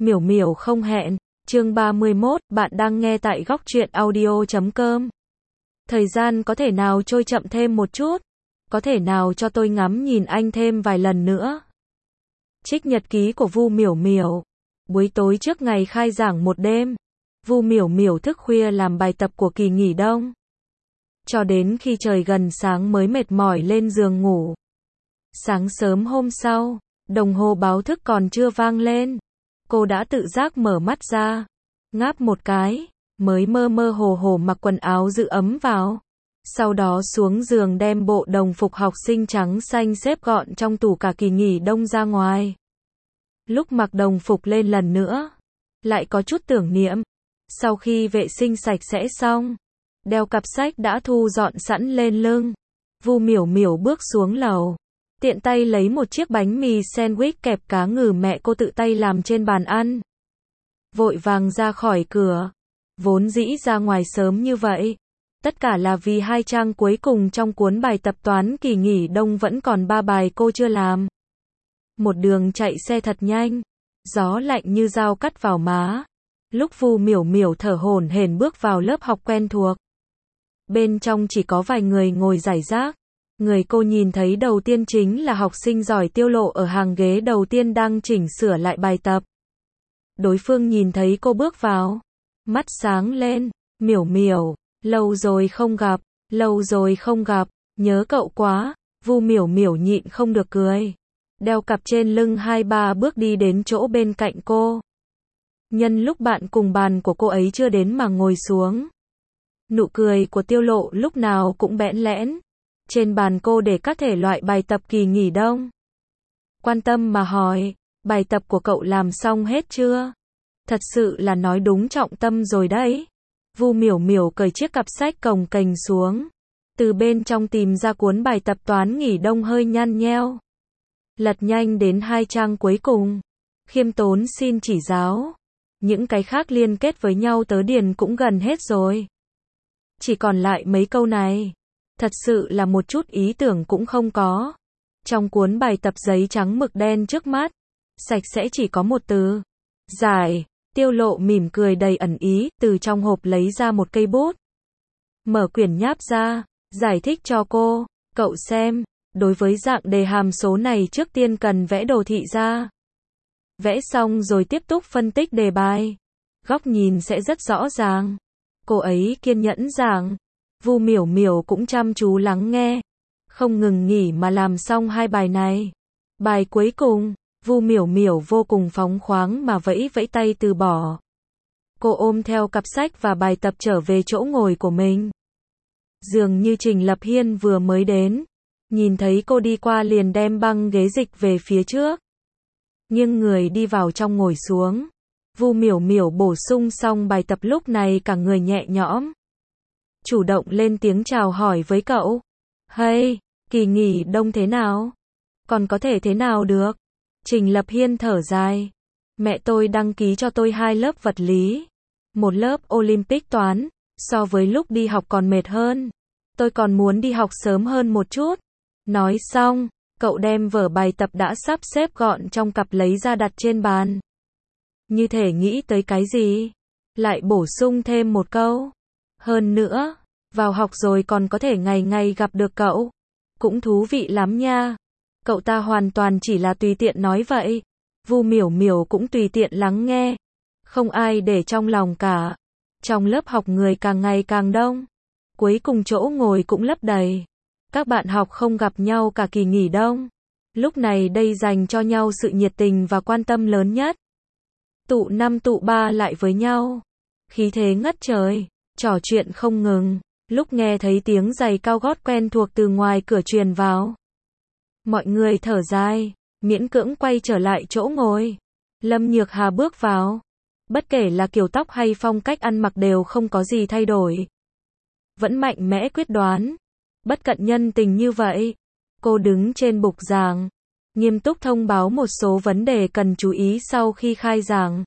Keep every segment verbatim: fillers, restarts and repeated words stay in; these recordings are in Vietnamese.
Miểu miểu không hẹn, chương ba mươi mốt, bạn đang nghe tại góc truyện audio chấm com. Thời gian có thể nào trôi chậm thêm một chút? Có thể nào cho tôi ngắm nhìn anh thêm vài lần nữa? Trích nhật ký của Vu Miểu Miểu. Buổi tối trước ngày khai giảng một đêm, Vu Miểu Miểu thức khuya làm bài tập của kỳ nghỉ đông. Cho đến khi trời gần sáng mới mệt mỏi lên giường ngủ. Sáng sớm hôm sau, đồng hồ báo thức còn chưa vang lên. Cô đã tự giác mở mắt ra, ngáp một cái, mới mơ mơ hồ hồ mặc quần áo giữ ấm vào. Sau đó xuống giường đem bộ đồng phục học sinh trắng xanh xếp gọn trong tủ cả kỳ nghỉ đông ra ngoài. Lúc mặc đồng phục lên lần nữa, lại có chút tưởng niệm. Sau khi vệ sinh sạch sẽ xong, đeo cặp sách đã thu dọn sẵn lên lưng, Vu Miểu Miểu bước xuống lầu. Tiện tay lấy một chiếc bánh mì sandwich kẹp cá ngừ mẹ cô tự tay làm trên bàn ăn. Vội vàng ra khỏi cửa. Vốn dĩ ra ngoài sớm như vậy, tất cả là vì hai trang cuối cùng trong cuốn bài tập toán kỳ nghỉ đông vẫn còn ba bài cô chưa làm. Một đường chạy xe thật nhanh, gió lạnh như dao cắt vào má. Lúc Vu Miểu Miểu thở hổn hển bước vào lớp học quen thuộc. Bên trong chỉ có vài người ngồi rải rác. Người cô nhìn thấy đầu tiên chính là học sinh giỏi Tiêu Lộ ở hàng ghế đầu tiên đang chỉnh sửa lại bài tập. Đối phương nhìn thấy cô bước vào, mắt sáng lên, Miểu Miểu, lâu rồi không gặp, lâu rồi không gặp, nhớ cậu quá. Vu Miểu Miểu nhịn không được cười. Đeo cặp trên lưng hai ba bước đi đến chỗ bên cạnh cô. Nhân lúc bạn cùng bàn của cô ấy chưa đến mà ngồi xuống. Nụ cười của Tiêu Lộ lúc nào cũng bẽn lẽn. Trên bàn cô để các thể loại bài tập kỳ nghỉ đông. Quan tâm mà hỏi, bài tập của cậu làm xong hết chưa? Thật sự là nói đúng trọng tâm rồi đấy. Vu Miểu Miểu cởi chiếc cặp sách cồng kềnh xuống. Từ bên trong tìm ra cuốn bài tập toán nghỉ đông hơi nhăn nheo. Lật nhanh đến hai trang cuối cùng. Khiêm tốn xin chỉ giáo. Những cái khác liên kết với nhau tớ điền cũng gần hết rồi. Chỉ còn lại mấy câu này. Thật sự là một chút ý tưởng cũng không có. Trong cuốn bài tập giấy trắng mực đen trước mắt, sạch sẽ chỉ có một từ. Giải. Tiêu Lộ mỉm cười đầy ẩn ý, từ trong hộp lấy ra một cây bút. Mở quyển nháp ra, giải thích cho cô. Cậu xem, đối với dạng đề hàm số này trước tiên cần vẽ đồ thị ra. Vẽ xong rồi tiếp tục phân tích đề bài. Góc nhìn sẽ rất rõ ràng. Cô ấy kiên nhẫn giảng. Vu Miểu Miểu cũng chăm chú lắng nghe, không ngừng nghỉ mà làm xong hai bài này. Bài cuối cùng, Vu Miểu Miểu vô cùng phóng khoáng mà vẫy vẫy tay từ bỏ. Cô ôm theo cặp sách và bài tập trở về chỗ ngồi của mình. Dường như Trình Lập Hiên vừa mới đến, nhìn thấy cô đi qua liền đem băng ghế dịch về phía trước. Nhưng người đi vào trong ngồi xuống. Vu Miểu Miểu bổ sung xong bài tập lúc này cả người nhẹ nhõm. Chủ động lên tiếng chào hỏi với cậu. Hey, kỳ nghỉ đông thế nào? Còn có thể thế nào được? Trình Lập Hiên thở dài. Mẹ tôi đăng ký cho tôi hai lớp vật lý. Một lớp Olympic toán. So với lúc đi học còn mệt hơn. Tôi còn muốn đi học sớm hơn một chút. Nói xong, cậu đem vở bài tập đã sắp xếp gọn trong cặp lấy ra đặt trên bàn. Như thể nghĩ tới cái gì? Lại bổ sung thêm một câu. Hơn nữa, vào học rồi còn có thể ngày ngày gặp được cậu. Cũng thú vị lắm nha. Cậu ta hoàn toàn chỉ là tùy tiện nói vậy. Vu Miểu Miểu cũng tùy tiện lắng nghe. Không ai để trong lòng cả. Trong lớp học người càng ngày càng đông. Cuối cùng chỗ ngồi cũng lấp đầy. Các bạn học không gặp nhau cả kỳ nghỉ đông. Lúc này đây dành cho nhau sự nhiệt tình và quan tâm lớn nhất. Tụ năm tụ ba lại với nhau. Khí thế ngất trời. Trò chuyện không ngừng, lúc nghe thấy tiếng giày cao gót quen thuộc từ ngoài cửa truyền vào. Mọi người thở dài, miễn cưỡng quay trở lại chỗ ngồi. Lâm Nhược Hà bước vào. Bất kể là kiểu tóc hay phong cách ăn mặc đều không có gì thay đổi. Vẫn mạnh mẽ quyết đoán. Bất cận nhân tình như vậy. Cô đứng trên bục giảng. Nghiêm túc thông báo một số vấn đề cần chú ý sau khi khai giảng.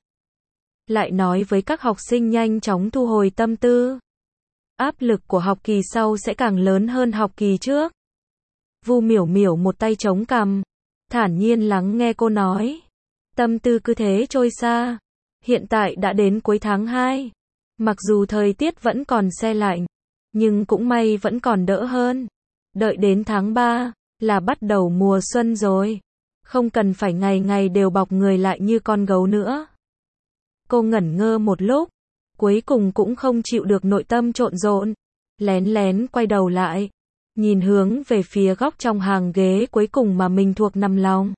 Lại nói với các học sinh nhanh chóng thu hồi tâm tư. Áp lực của học kỳ sau sẽ càng lớn hơn học kỳ trước. Vu Miểu Miểu một tay chống cằm, thản nhiên lắng nghe cô nói. Tâm tư cứ thế trôi xa. Hiện tại đã đến cuối tháng hai. Mặc dù thời tiết vẫn còn se lạnh, nhưng cũng may vẫn còn đỡ hơn. Đợi đến tháng ba, là bắt đầu mùa xuân rồi. Không cần phải ngày ngày đều bọc người lại như con gấu nữa. Cô ngẩn ngơ một lúc, cuối cùng cũng không chịu được nội tâm trộn rộn. Lén lén quay đầu lại, nhìn hướng về phía góc trong hàng ghế cuối cùng mà mình thuộc nằm lòng.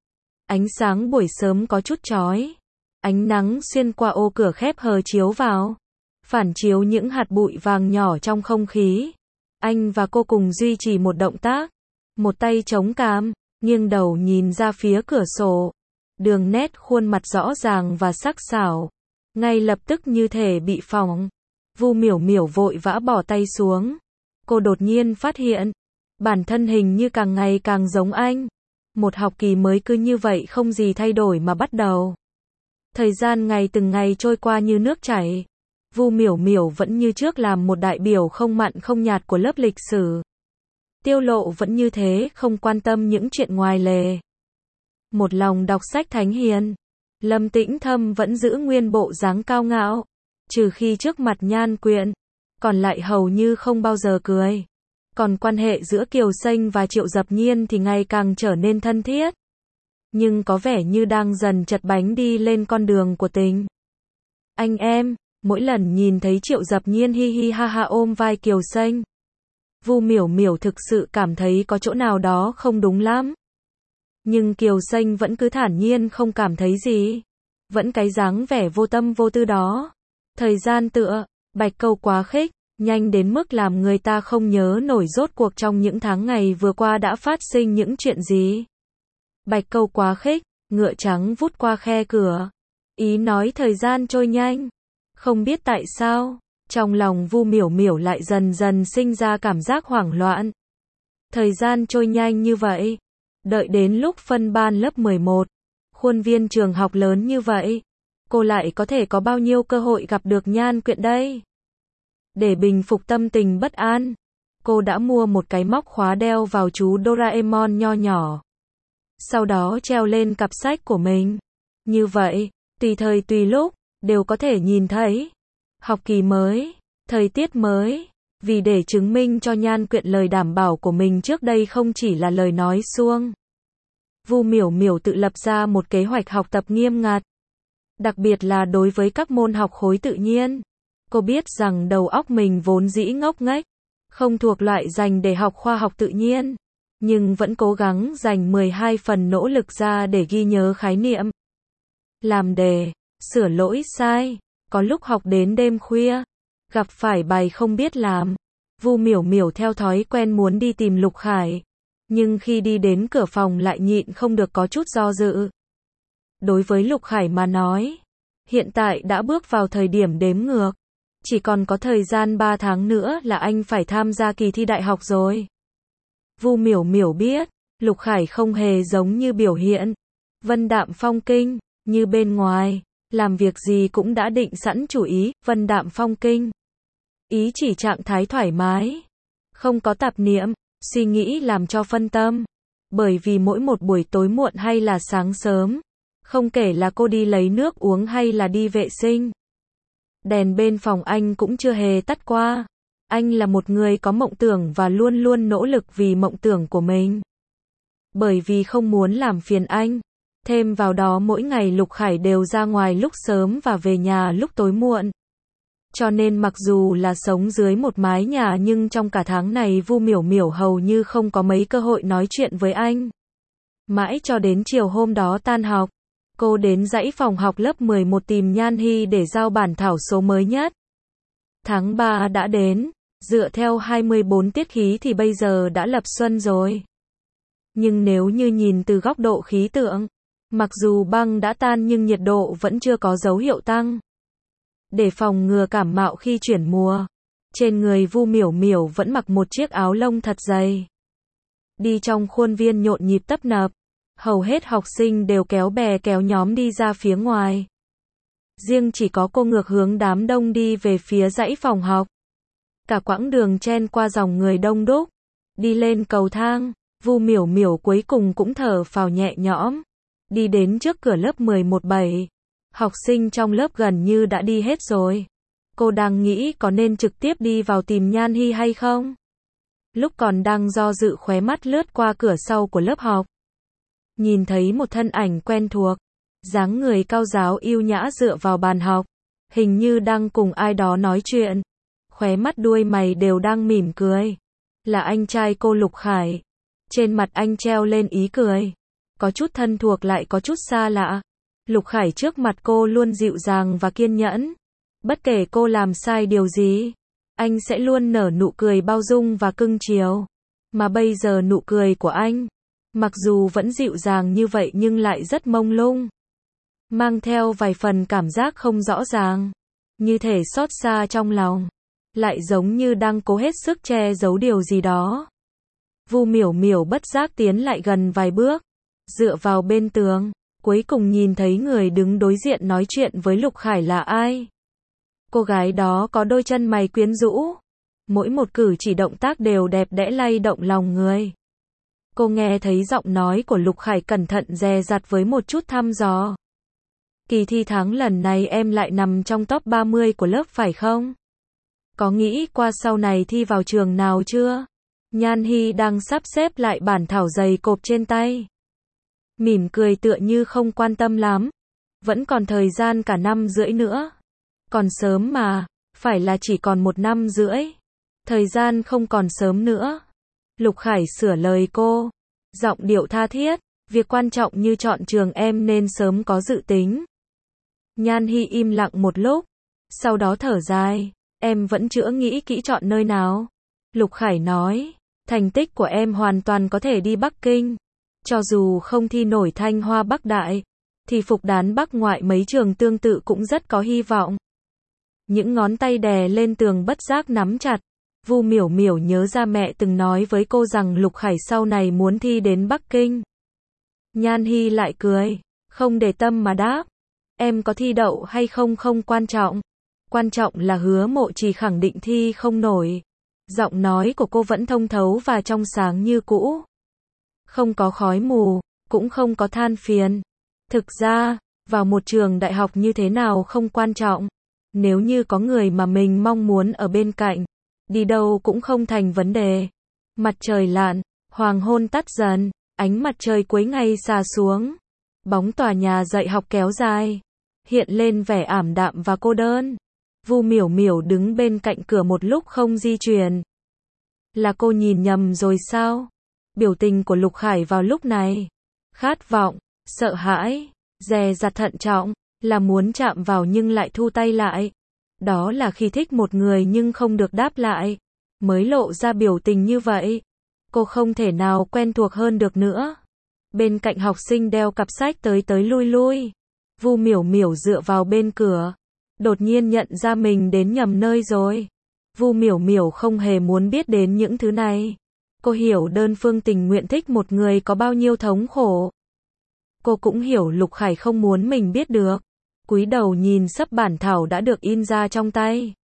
Ánh sáng buổi sớm có chút chói. Ánh nắng xuyên qua ô cửa khép hờ chiếu vào, phản chiếu những hạt bụi vàng nhỏ trong không khí. Anh và cô cùng duy trì một động tác, một tay chống cằm, nghiêng đầu nhìn ra phía cửa sổ. Đường nét khuôn mặt rõ ràng và sắc sảo, ngay lập tức như thể bị phỏng. Vu Miểu Miểu vội vã bỏ tay xuống. Cô đột nhiên phát hiện, bản thân hình như càng ngày càng giống anh. Một học kỳ mới cứ như vậy không gì thay đổi mà bắt đầu. Thời gian ngày từng ngày trôi qua như nước chảy. Vu Miểu Miểu vẫn như trước làm một đại biểu không mặn không nhạt của lớp lịch sử. Tiêu Lộ vẫn như thế, không quan tâm những chuyện ngoài lề. Một lòng đọc sách thánh hiền. Lâm Tĩnh Thâm vẫn giữ nguyên bộ dáng cao ngạo, trừ khi trước mặt Nhan Quyện, còn lại hầu như không bao giờ cười. Còn quan hệ giữa Kiều Xanh và Triệu Dập Nhiên thì ngày càng trở nên thân thiết. Nhưng có vẻ như đang dần chật bánh đi lên con đường của tình. Anh em, mỗi lần nhìn thấy Triệu Dập Nhiên hi hi ha ha ôm vai Kiều Xanh, Vu Miểu Miểu thực sự cảm thấy có chỗ nào đó không đúng lắm. Nhưng Kiều Xanh vẫn cứ thản nhiên không cảm thấy gì. Vẫn cái dáng vẻ vô tâm vô tư đó. Thời gian tựa, bạch câu quá khích, nhanh đến mức làm người ta không nhớ nổi rốt cuộc trong những tháng ngày vừa qua đã phát sinh những chuyện gì. Bạch câu quá khích, ngựa trắng vút qua khe cửa. Ý nói thời gian trôi nhanh. Không biết tại sao, trong lòng Vu Miểu Miểu lại dần dần sinh ra cảm giác hoảng loạn. Thời gian trôi nhanh như vậy. Đợi đến lúc phân ban lớp mười một, khuôn viên trường học lớn như vậy, cô lại có thể có bao nhiêu cơ hội gặp được Nhan Quyện đây? Để bình phục tâm tình bất an, cô đã mua một cái móc khóa đeo vào chú Doraemon nho nhỏ. Sau đó treo lên cặp sách của mình. Như vậy, tùy thời tùy lúc, đều có thể nhìn thấy. Học kỳ mới, thời tiết mới. Vì để chứng minh cho Nhan Quyện lời đảm bảo của mình trước đây không chỉ là lời nói suông. Vu Miểu Miểu tự lập ra một kế hoạch học tập nghiêm ngặt. Đặc biệt là đối với các môn học khối tự nhiên. Cô biết rằng đầu óc mình vốn dĩ ngốc nghếch, không thuộc loại dành để học khoa học tự nhiên. Nhưng vẫn cố gắng dành mười hai phần nỗ lực ra để ghi nhớ khái niệm. Làm đề, sửa lỗi sai, có lúc học đến đêm khuya. Gặp phải bài không biết làm, Vu Miểu Miểu theo thói quen muốn đi tìm Lục Khải, nhưng khi đi đến cửa phòng lại nhịn không được có chút do dự. Đối với Lục Khải mà nói, hiện tại đã bước vào thời điểm đếm ngược, chỉ còn có thời gian ba tháng nữa là anh phải tham gia kỳ thi đại học rồi. Vu Miểu Miểu biết, Lục Khải không hề giống như biểu hiện vân đạm phong kinh, như bên ngoài, làm việc gì cũng đã định sẵn chủ ý, vân đạm phong kinh. Ý chỉ trạng thái thoải mái, không có tạp niệm, suy nghĩ làm cho phân tâm. Bởi vì mỗi một buổi tối muộn hay là sáng sớm, không kể là cô đi lấy nước uống hay là đi vệ sinh, đèn bên phòng anh cũng chưa hề tắt qua. Anh là một người có mộng tưởng và luôn luôn nỗ lực vì mộng tưởng của mình. Bởi vì không muốn làm phiền anh, thêm vào đó mỗi ngày Lục Khải đều ra ngoài lúc sớm và về nhà lúc tối muộn. Cho nên mặc dù là sống dưới một mái nhà nhưng trong cả tháng này Vu Miểu Miểu hầu như không có mấy cơ hội nói chuyện với anh. Mãi cho đến chiều hôm đó tan học, cô đến dãy phòng học lớp mười một tìm Nhan Hy để giao bản thảo số mới nhất. Tháng ba đã đến, dựa theo hai mươi bốn tiết khí thì bây giờ đã lập xuân rồi. Nhưng nếu như nhìn từ góc độ khí tượng, mặc dù băng đã tan nhưng nhiệt độ vẫn chưa có dấu hiệu tăng. Để phòng ngừa cảm mạo khi chuyển mùa, trên người Vu Miểu Miểu vẫn mặc một chiếc áo lông thật dày. Đi trong khuôn viên nhộn nhịp tấp nập, hầu hết học sinh đều kéo bè kéo nhóm đi ra phía ngoài. Riêng chỉ có cô ngược hướng đám đông đi về phía dãy phòng học. Cả quãng đường chen qua dòng người đông đúc, đi lên cầu thang, Vu Miểu Miểu cuối cùng cũng thở phào nhẹ nhõm, đi đến trước cửa lớp mười một bảy. Học sinh trong lớp gần như đã đi hết rồi. Cô đang nghĩ có nên trực tiếp đi vào tìm Nhan Hi hay không? Lúc còn đang do dự, khóe mắt lướt qua cửa sau của lớp học. Nhìn thấy một thân ảnh quen thuộc, dáng người cao ráo yêu nhã dựa vào bàn học, hình như đang cùng ai đó nói chuyện. Khóe mắt đuôi mày đều đang mỉm cười. Là anh trai cô Lục Khải. Trên mặt anh treo lên ý cười, có chút thân thuộc lại có chút xa lạ. Lục Khải trước mặt cô luôn dịu dàng và kiên nhẫn. Bất kể cô làm sai điều gì, anh sẽ luôn nở nụ cười bao dung và cưng chiều. Mà bây giờ nụ cười của anh, mặc dù vẫn dịu dàng như vậy nhưng lại rất mông lung, mang theo vài phần cảm giác không rõ ràng, như thể xót xa trong lòng, lại giống như đang cố hết sức che giấu điều gì đó. Vu Miểu Miểu bất giác tiến lại gần vài bước, dựa vào bên tường, cuối cùng nhìn thấy người đứng đối diện nói chuyện với Lục Khải là ai. Cô gái đó có đôi chân mày quyến rũ, mỗi một cử chỉ động tác đều đẹp đẽ lay động lòng người. Cô nghe thấy giọng nói của Lục Khải cẩn thận dè dặt với một chút thăm dò. Kỳ thi tháng lần này em lại nằm trong top ba mươi của lớp phải không? Có nghĩ qua sau này thi vào trường nào chưa? Nhan Hi đang sắp xếp lại bản thảo dày cộp trên tay, mỉm cười tựa như không quan tâm lắm. Vẫn còn thời gian cả năm rưỡi nữa. Còn sớm mà, phải là chỉ còn một năm rưỡi. Thời gian không còn sớm nữa. Lục Khải sửa lời cô, giọng điệu tha thiết, việc quan trọng như chọn trường em nên sớm có dự tính. Nhan Hi im lặng một lúc, sau đó thở dài, em vẫn chưa nghĩ kỹ chọn nơi nào. Lục Khải nói, thành tích của em hoàn toàn có thể đi Bắc Kinh. Cho dù không thi nổi Thanh Hoa Bắc Đại, thì Phục Đán Bắc Ngoại mấy trường tương tự cũng rất có hy vọng. Những ngón tay đè lên tường bất giác nắm chặt. Vu Miểu Miểu nhớ ra mẹ từng nói với cô rằng Lục Khải sau này muốn thi đến Bắc Kinh. Nhan Hi lại cười, không để tâm mà đáp, em có thi đậu hay không không quan trọng. Quan trọng là Hứa Mộ Trì khẳng định thi không nổi. Giọng nói của cô vẫn thông thấu và trong sáng như cũ. Không có khói mù, cũng không có than phiền. Thực ra, vào một trường đại học như thế nào không quan trọng. Nếu như có người mà mình mong muốn ở bên cạnh, đi đâu cũng không thành vấn đề. Mặt trời lặn, hoàng hôn tắt dần, ánh mặt trời cuối ngày xà xuống. Bóng tòa nhà dạy học kéo dài, hiện lên vẻ ảm đạm và cô đơn. Vu Miểu Miểu đứng bên cạnh cửa một lúc không di chuyển. Là cô nhìn nhầm rồi sao? Biểu tình của Lục Khải vào lúc này, khát vọng, sợ hãi, dè dặt thận trọng, là muốn chạm vào nhưng lại thu tay lại. Đó là khi thích một người nhưng không được đáp lại, mới lộ ra biểu tình như vậy. Cô không thể nào quen thuộc hơn được nữa. Bên cạnh học sinh đeo cặp sách tới tới lui lui. Vu Miểu Miểu dựa vào bên cửa, đột nhiên nhận ra mình đến nhầm nơi rồi. Vu Miểu Miểu không hề muốn biết đến những thứ này. Cô hiểu đơn phương tình nguyện thích một người có bao nhiêu thống khổ. Cô cũng hiểu Lục Khải không muốn mình biết được. Cúi đầu nhìn sấp bản thảo đã được in ra trong tay.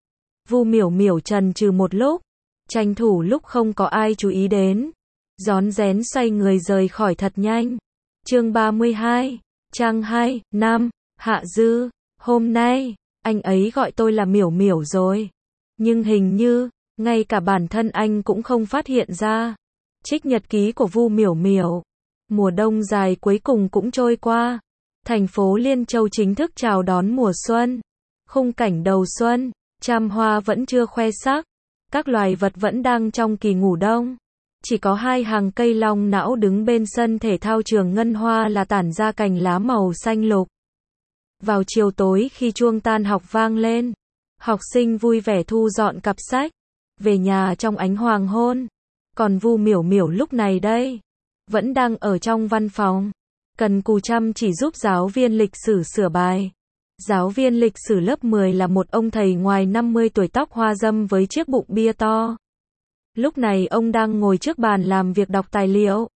Vu Miểu Miểu chần chừ một lúc, tranh thủ lúc không có ai chú ý đến, rón rén xoay người rời khỏi thật nhanh. Chương ba mươi hai, trang hai, năm, Hạ Dư, hôm nay, anh ấy gọi tôi là Miểu Miểu rồi. Nhưng hình như, ngay cả bản thân anh cũng không phát hiện ra. Trích nhật ký của Vu Miểu Miểu. Mùa đông dài cuối cùng cũng trôi qua. Thành phố Liên Châu chính thức chào đón mùa xuân. Khung cảnh đầu xuân, trăm hoa vẫn chưa khoe sắc. Các loài vật vẫn đang trong kỳ ngủ đông. Chỉ có hai hàng cây long não đứng bên sân thể thao trường Ngân Hoa là tản ra cành lá màu xanh lục. Vào chiều tối khi chuông tan học vang lên, học sinh vui vẻ thu dọn cặp sách, về nhà trong ánh hoàng hôn. Còn Vu Miểu Miểu lúc này đây, vẫn đang ở trong văn phòng, cần cù chăm chỉ giúp giáo viên lịch sử sửa bài. Giáo viên lịch sử lớp mười là một ông thầy ngoài năm mươi tuổi, tóc hoa râm với chiếc bụng bia to. Lúc này ông đang ngồi trước bàn làm việc đọc tài liệu.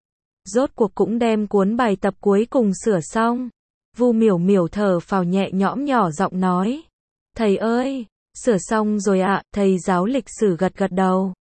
Rốt cuộc cũng đem cuốn bài tập cuối cùng sửa xong. Vu Miểu Miểu thở phào nhẹ nhõm nhỏ giọng nói. Thầy ơi, sửa xong rồi ạ. Thầy giáo lịch sử gật gật đầu.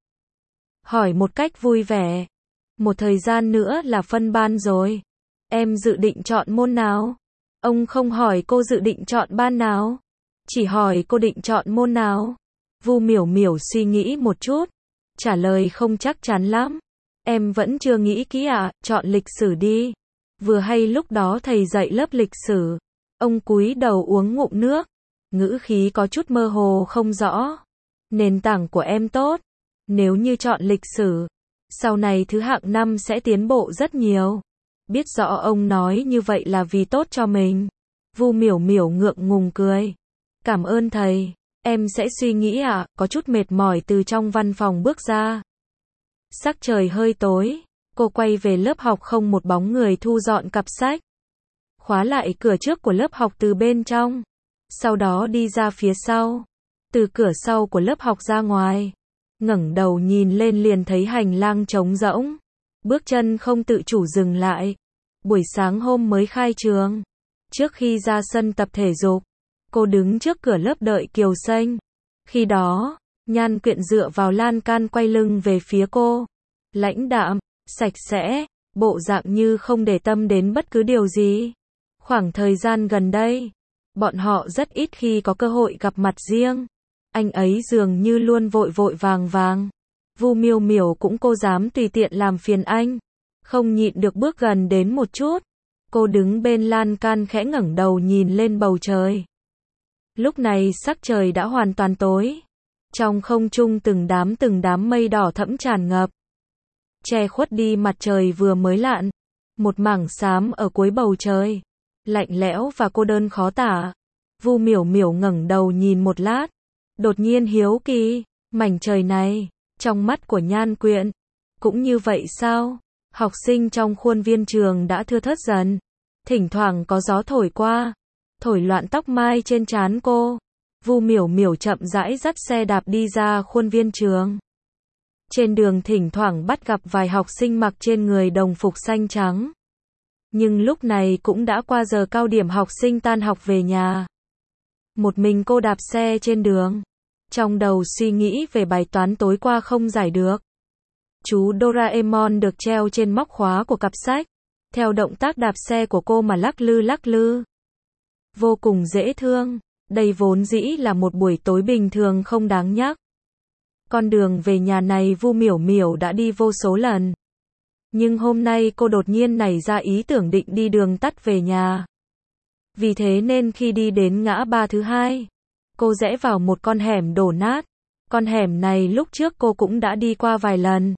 Hỏi một cách vui vẻ. Một thời gian nữa là phân ban rồi. Em dự định chọn môn nào? Ông không hỏi cô dự định chọn ban nào, chỉ hỏi cô định chọn môn nào. Vu Miểu Miểu suy nghĩ một chút, trả lời không chắc chắn lắm. Em vẫn chưa nghĩ kỹ ạ, à, chọn lịch sử đi. Vừa hay lúc đó thầy dạy lớp lịch sử. Ông cúi đầu uống ngụm nước, ngữ khí có chút mơ hồ không rõ. Nền tảng của em tốt, nếu như chọn lịch sử, sau này thứ hạng năm sẽ tiến bộ rất nhiều. Biết rõ ông nói như vậy là vì tốt cho mình. Vu Miểu Miểu ngượng ngùng cười. Cảm ơn thầy, em sẽ suy nghĩ ạ, à, có chút mệt mỏi từ trong văn phòng bước ra. Sắc trời hơi tối, cô quay về lớp học không một bóng người thu dọn cặp sách. Khóa lại cửa trước của lớp học từ bên trong, sau đó đi ra phía sau. Từ cửa sau của lớp học ra ngoài, ngẩng đầu nhìn lên liền thấy hành lang trống rỗng. Bước chân không tự chủ dừng lại. Buổi sáng hôm mới khai trường, trước khi ra sân tập thể dục, cô đứng trước cửa lớp đợi Kiều Xanh. Khi đó, Nhan Quyện dựa vào lan can quay lưng về phía cô. Lãnh đạm, sạch sẽ, bộ dạng như không để tâm đến bất cứ điều gì. Khoảng thời gian gần đây, bọn họ rất ít khi có cơ hội gặp mặt riêng. Anh ấy dường như luôn vội vội vàng vàng. Vu Miểu Miểu cũng cô dám tùy tiện làm phiền anh. Không nhịn được bước gần đến một chút. Cô đứng bên lan can khẽ ngẩng đầu nhìn lên bầu trời. Lúc này sắc trời đã hoàn toàn tối. Trong không trung từng đám từng đám mây đỏ thẫm tràn ngập, che khuất đi mặt trời vừa mới lặn. Một mảng xám ở cuối bầu trời, lạnh lẽo và cô đơn khó tả. Vu Miểu Miểu ngẩng đầu nhìn một lát, đột nhiên hiếu kỳ, mảnh trời này, trong mắt của Nhan Quyện, cũng như vậy sao? Học sinh trong khuôn viên trường đã thưa thớt dần, thỉnh thoảng có gió thổi qua, thổi loạn tóc mai trên trán cô. Vu Miểu Miểu chậm rãi dắt xe đạp đi ra khuôn viên trường. Trên đường thỉnh thoảng bắt gặp vài học sinh mặc trên người đồng phục xanh trắng. Nhưng lúc này cũng đã qua giờ cao điểm học sinh tan học về nhà. Một mình cô đạp xe trên đường, trong đầu suy nghĩ về bài toán tối qua không giải được. Chú Doraemon được treo trên móc khóa của cặp sách, theo động tác đạp xe của cô mà lắc lư lắc lư. Vô cùng dễ thương, đây vốn dĩ là một buổi tối bình thường không đáng nhắc. Con đường về nhà này Vu Miểu Miểu đã đi vô số lần. Nhưng hôm nay cô đột nhiên nảy ra ý tưởng định đi đường tắt về nhà. Vì thế nên khi đi đến ngã ba thứ hai, cô rẽ vào một con hẻm đổ nát. Con hẻm này lúc trước cô cũng đã đi qua vài lần.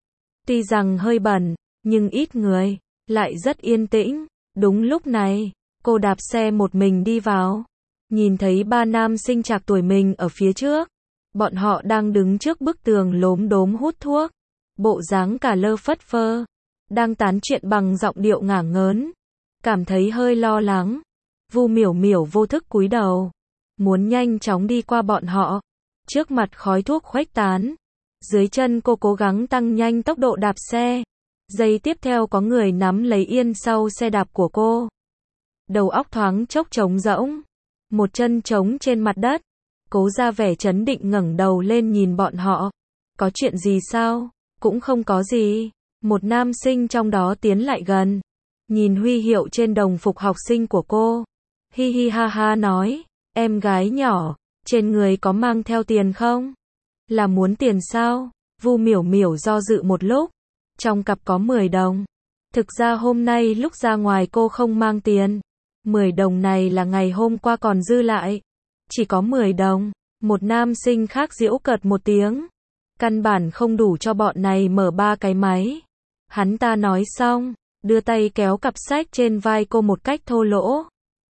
Tuy rằng hơi bẩn, nhưng ít người, lại rất yên tĩnh. Đúng lúc này, cô đạp xe một mình đi vào. Nhìn thấy ba nam sinh trạc tuổi mình ở phía trước. Bọn họ đang đứng trước bức tường lốm đốm hút thuốc. Bộ dáng cả lơ phất phơ. Đang tán chuyện bằng giọng điệu ngả ngớn. Cảm thấy hơi lo lắng. Vu Miểu Miểu vô thức cúi đầu. Muốn nhanh chóng đi qua bọn họ. Trước mặt khói thuốc khuếch tán. Dưới chân cô cố gắng tăng nhanh tốc độ đạp xe. Giây tiếp theo có người nắm lấy yên sau xe đạp của cô. Đầu óc thoáng chốc trống rỗng. Một chân trống trên mặt đất. Cố ra vẻ trấn định ngẩng đầu lên nhìn bọn họ. Có chuyện gì sao? Cũng không có gì. Một nam sinh trong đó tiến lại gần. Nhìn huy hiệu trên đồng phục học sinh của cô. Hi hi ha ha nói. Em gái nhỏ, trên người có mang theo tiền không? Là muốn tiền sao? Vu Miểu Miểu do dự một lúc. Trong cặp có mười đồng. Thực ra hôm nay lúc ra ngoài cô không mang tiền. mười đồng này là ngày hôm qua còn dư lại. Chỉ có mười đồng. Một nam sinh khác giễu cợt một tiếng. Căn bản không đủ cho bọn này mở ba cái máy. Hắn ta nói xong, đưa tay kéo cặp sách trên vai cô một cách thô lỗ.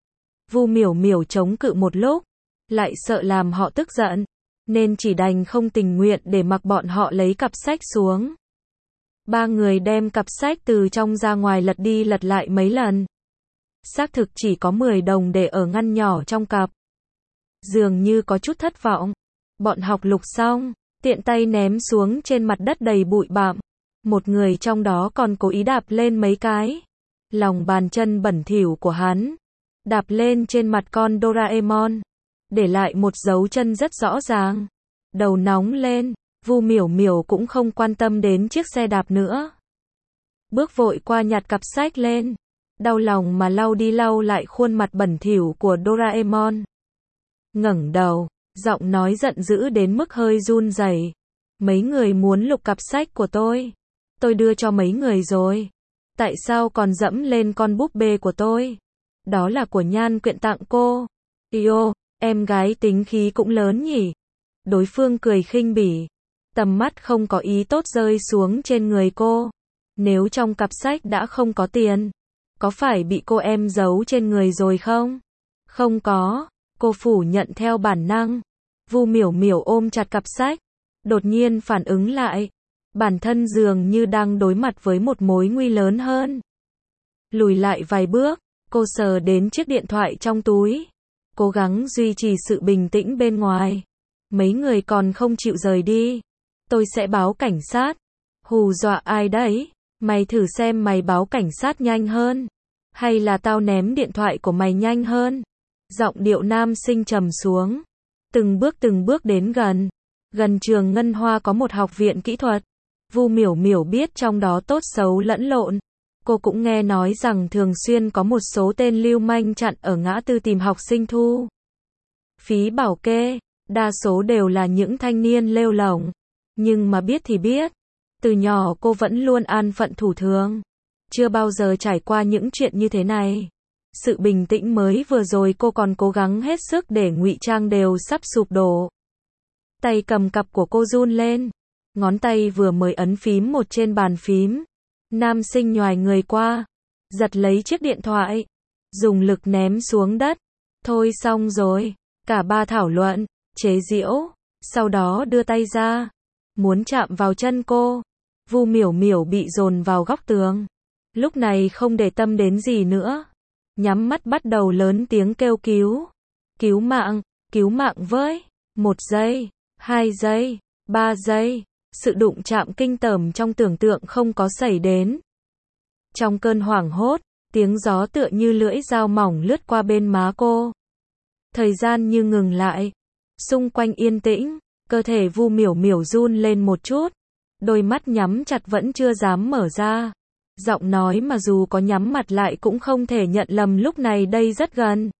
Vu Miểu Miểu chống cự một lúc, lại sợ làm họ tức giận, nên chỉ đành không tình nguyện để mặc bọn họ lấy cặp sách xuống. Ba người đem cặp sách từ trong ra ngoài lật đi lật lại mấy lần. Xác thực chỉ có mười đồng để ở ngăn nhỏ trong cặp. Dường như có chút thất vọng. Bọn học lục xong, tiện tay ném xuống trên mặt đất đầy bụi bặm. Một người trong đó còn cố ý đạp lên mấy cái. Lòng bàn chân bẩn thỉu của hắn đạp lên trên mặt con Doraemon, để lại một dấu chân rất rõ ràng. Đầu nóng lên, Vu Miểu Miểu cũng không quan tâm đến chiếc xe đạp nữa. Bước vội qua nhặt cặp sách lên. đau lòng mà lau đi lau lại khuôn mặt bẩn thỉu của Doraemon. Ngẩng đầu, giọng nói giận dữ đến mức hơi run rẩy. Mấy người muốn lục cặp sách của tôi. Tôi đưa cho mấy người rồi. Tại sao còn dẫm lên con búp bê của tôi? Đó là của Nhan Quyện tặng cô. Io, em gái tính khí cũng lớn nhỉ? Đối phương cười khinh bỉ. Tầm mắt không có ý tốt rơi xuống trên người cô. Nếu trong cặp sách đã không có tiền, có phải bị cô em giấu trên người rồi không? Không có, cô phủ nhận theo bản năng. Vu Miểu Miểu ôm chặt cặp sách, đột nhiên phản ứng lại. Bản thân dường như đang đối mặt với một mối nguy lớn hơn. Lùi lại vài bước, cô sờ đến chiếc điện thoại trong túi. Cố gắng duy trì sự bình tĩnh bên ngoài. Mấy người còn không chịu rời đi. Tôi sẽ báo cảnh sát. Hù dọa ai đấy? Mày thử xem mày báo cảnh sát nhanh hơn. Hay là tao ném điện thoại của mày nhanh hơn. Giọng điệu nam sinh trầm xuống. Từng bước từng bước đến gần. Gần trường Ngân Hoa có một học viện kỹ thuật. Vu Miểu Miểu biết trong đó tốt xấu lẫn lộn. Cô cũng nghe nói rằng thường xuyên có một số tên lưu manh chặn ở ngã tư tìm học sinh thu phí bảo kê. Đa số đều là những thanh niên lêu lổng. Nhưng mà biết thì biết. Từ nhỏ cô vẫn luôn an phận thủ thường. Chưa bao giờ trải qua những chuyện như thế này. Sự bình tĩnh mới vừa rồi cô còn cố gắng hết sức để ngụy trang đều sắp sụp đổ. Tay cầm cặp của cô run lên. Ngón tay vừa mới ấn phím một trên bàn phím. Nam sinh nhoài người qua. Giật lấy chiếc điện thoại. Dùng lực ném xuống đất. Thôi xong rồi. Cả ba thảo luận, chế giễu. Sau đó đưa tay ra. Muốn chạm vào chân cô. Vu Miểu Miểu bị dồn vào góc tường. Lúc này không để tâm đến gì nữa. Nhắm mắt bắt đầu lớn tiếng kêu cứu. Cứu mạng, cứu mạng với. Một giây, hai giây, ba giây. Sự đụng chạm kinh tởm trong tưởng tượng không có xảy đến. Trong cơn hoảng hốt, tiếng gió tựa như lưỡi dao mỏng lướt qua bên má cô. Thời gian như ngừng lại. Xung quanh yên tĩnh, cơ thể Vu Miểu Miểu run lên một chút. Đôi mắt nhắm chặt vẫn chưa dám mở ra. Giọng nói mà dù có nhắm mặt lại cũng không thể nhận lầm lúc này đây rất gần.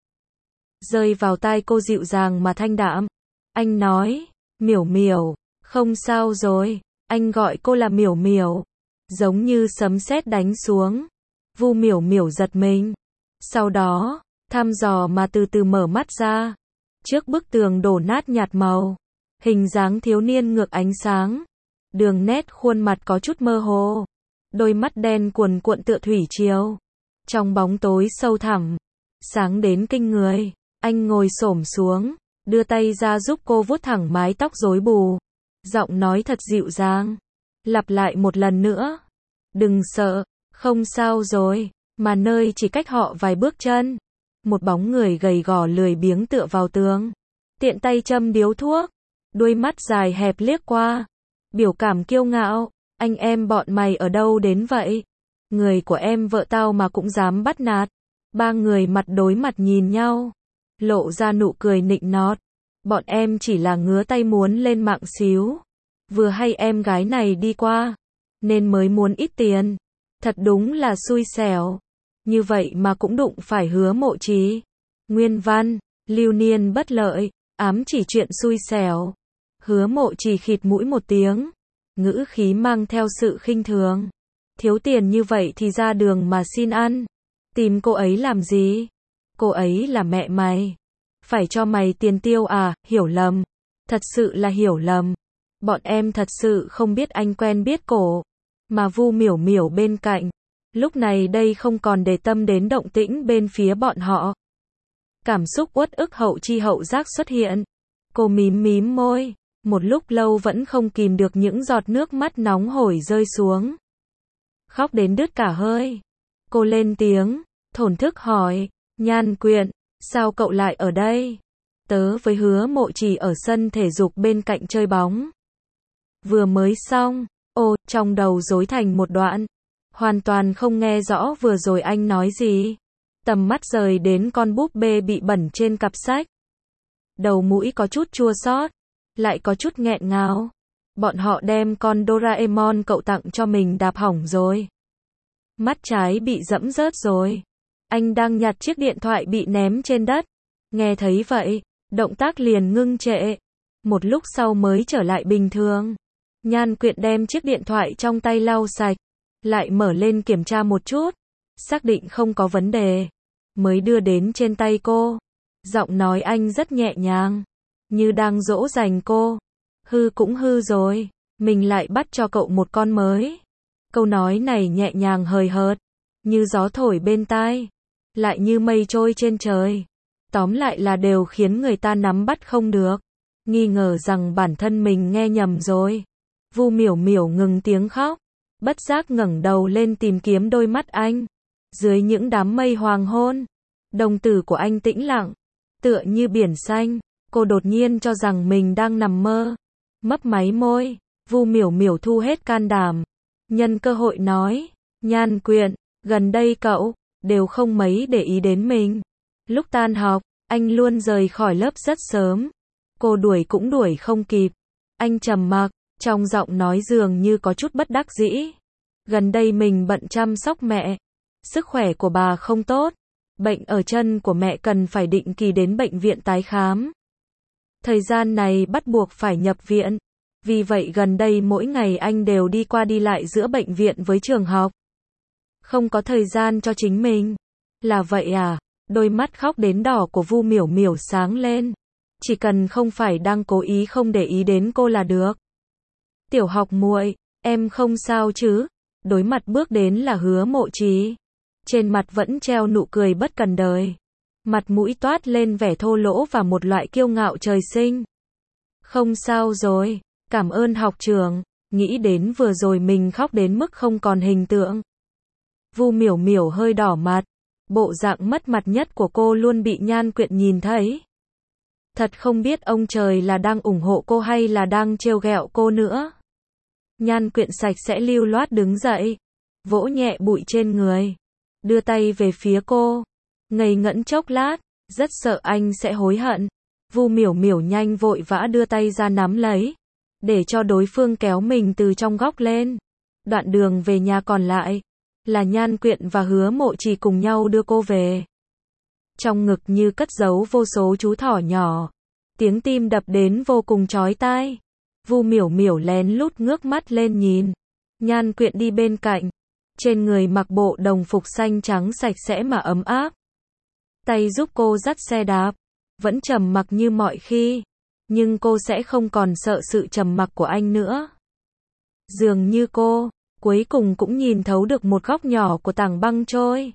Rơi vào tai cô dịu dàng mà thanh đạm. Anh nói, Miểu Miểu, không sao rồi. Anh gọi cô là Miểu Miểu. Giống như sấm sét đánh xuống. Vu Miểu Miểu giật mình. Sau đó, thăm dò mà từ từ mở mắt ra. Trước bức tường đổ nát nhạt màu. Hình dáng thiếu niên ngược ánh sáng. Đường nét khuôn mặt có chút mơ hồ. Đôi mắt đen cuồn cuộn tựa thủy triều. Trong bóng tối sâu thẳm. Sáng đến kinh người. Anh ngồi xổm xuống. Đưa tay ra giúp cô vuốt thẳng mái tóc rối bù. Giọng nói thật dịu dàng. Lặp lại một lần nữa. Đừng sợ. Không sao rồi. Mà nơi chỉ cách họ vài bước chân. Một bóng người gầy gò lười biếng tựa vào tường. Tiện tay châm điếu thuốc. Đuôi mắt dài hẹp liếc qua. Biểu cảm kiêu ngạo. Anh em bọn mày ở đâu đến vậy? Người của em vợ tao mà cũng dám bắt nạt. Ba người mặt đối mặt nhìn nhau. Lộ ra nụ cười nịnh nọt. Bọn em chỉ là ngứa tay muốn lên mạng xíu. Vừa hay em gái này đi qua. Nên mới muốn ít tiền. Thật đúng là xui xẻo. Như vậy mà cũng đụng phải Hứa Mộ Trì. Nguyên văn, lưu niên bất lợi, ám chỉ chuyện xui xẻo. Hứa Mộ Trì khịt mũi một tiếng. Ngữ khí mang theo sự khinh thường. Thiếu tiền như vậy thì ra đường mà xin ăn. Tìm cô ấy làm gì? Cô ấy là mẹ mày. Phải cho mày tiền tiêu à, hiểu lầm. Thật sự là hiểu lầm. Bọn em thật sự không biết anh quen biết cổ. Mà Vu Miểu Miểu bên cạnh. Lúc này đây không còn để tâm đến động tĩnh bên phía bọn họ. Cảm xúc uất ức hậu chi hậu giác xuất hiện. Cô mím mím môi. Một lúc lâu vẫn không kìm được những giọt nước mắt nóng hổi rơi xuống. Khóc đến đứt cả hơi. Cô lên tiếng, thổn thức hỏi, Nhan Quyện, sao cậu lại ở đây? Tớ với Hứa Mộ Trì ở sân thể dục bên cạnh chơi bóng. Vừa mới xong, ô, trong đầu rối thành một đoạn. Hoàn toàn không nghe rõ vừa rồi anh nói gì. Tầm mắt rời đến con búp bê bị bẩn trên cặp sách. Đầu mũi có chút chua xót, lại có chút nghẹn ngào. Bọn họ đem con Doraemon cậu tặng cho mình đạp hỏng rồi. Mắt trái bị dẫm rớt rồi. Anh đang nhặt chiếc điện thoại bị ném trên đất. Nghe thấy vậy, động tác liền ngưng trệ. Một lúc sau mới trở lại bình thường. Nhan Quyện đem chiếc điện thoại trong tay lau sạch, lại mở lên kiểm tra một chút, xác định không có vấn đề, mới đưa đến trên tay cô. Giọng nói anh rất nhẹ nhàng, như đang dỗ dành cô. Hư cũng hư rồi, mình lại bắt cho cậu một con mới. Câu nói này nhẹ nhàng hời hợt, như gió thổi bên tai, lại như mây trôi trên trời. Tóm lại là đều khiến người ta nắm bắt không được, nghi ngờ rằng bản thân mình nghe nhầm rồi. Vu Miểu Miểu ngừng tiếng khóc, bất giác ngẩng đầu lên tìm kiếm đôi mắt anh. Dưới những đám mây hoàng hôn, đồng tử của anh tĩnh lặng, tựa như biển xanh. Cô đột nhiên cho rằng mình đang nằm mơ, mấp máy môi. Vu Miểu Miểu thu hết can đảm, nhân cơ hội nói, Nhan Quyện, gần đây cậu đều không mấy để ý đến mình. Lúc tan học, anh luôn rời khỏi lớp rất sớm, cô đuổi cũng đuổi không kịp. Anh trầm mặc, trong giọng nói dường như có chút bất đắc dĩ. Gần đây mình bận chăm sóc mẹ, sức khỏe của bà không tốt, bệnh ở chân của mẹ cần phải định kỳ đến bệnh viện tái khám. Thời gian này bắt buộc phải nhập viện, vì vậy gần đây mỗi ngày anh đều đi qua đi lại giữa bệnh viện với trường học. Không có thời gian cho chính mình. Là vậy à? Đôi mắt khóc đến đỏ của Vu Miểu Miểu sáng lên. Chỉ cần không phải đang cố ý không để ý đến cô là được. Tiểu Học muội, em không sao chứ? Đối mặt bước đến là Hứa Mộ Trì. Trên mặt vẫn treo nụ cười bất cần đời. Mặt mũi toát lên vẻ thô lỗ và một loại kiêu ngạo trời sinh. Không sao rồi, cảm ơn học trưởng. Nghĩ đến vừa rồi mình khóc đến mức không còn hình tượng. Vu Miểu Miểu hơi đỏ mặt. Bộ dạng mất mặt nhất của cô luôn bị Nhan Quyện nhìn thấy. Thật không biết ông trời là đang ủng hộ cô hay là đang trêu ghẹo cô nữa. Nhan Quyện sạch sẽ lưu loát đứng dậy, vỗ nhẹ bụi trên người, đưa tay về phía cô, ngây ngẩn chốc lát, rất sợ anh sẽ hối hận. Vu Miểu Miểu nhanh vội vã đưa tay ra nắm lấy, để cho đối phương kéo mình từ trong góc lên. Đoạn đường về nhà còn lại, là Nhan Quyện và Hứa Mộ Trì cùng nhau đưa cô về. Trong ngực như cất giấu vô số chú thỏ nhỏ, tiếng tim đập đến vô cùng chói tai. Vu Miểu Miểu lén lút ngước mắt lên nhìn. Nhan Quyện đi bên cạnh, trên người mặc bộ đồng phục xanh trắng sạch sẽ mà ấm áp. Tay giúp cô dắt xe đạp, vẫn trầm mặc như mọi khi, nhưng cô sẽ không còn sợ sự trầm mặc của anh nữa. Dường như cô, cuối cùng cũng nhìn thấu được một góc nhỏ của tảng băng trôi.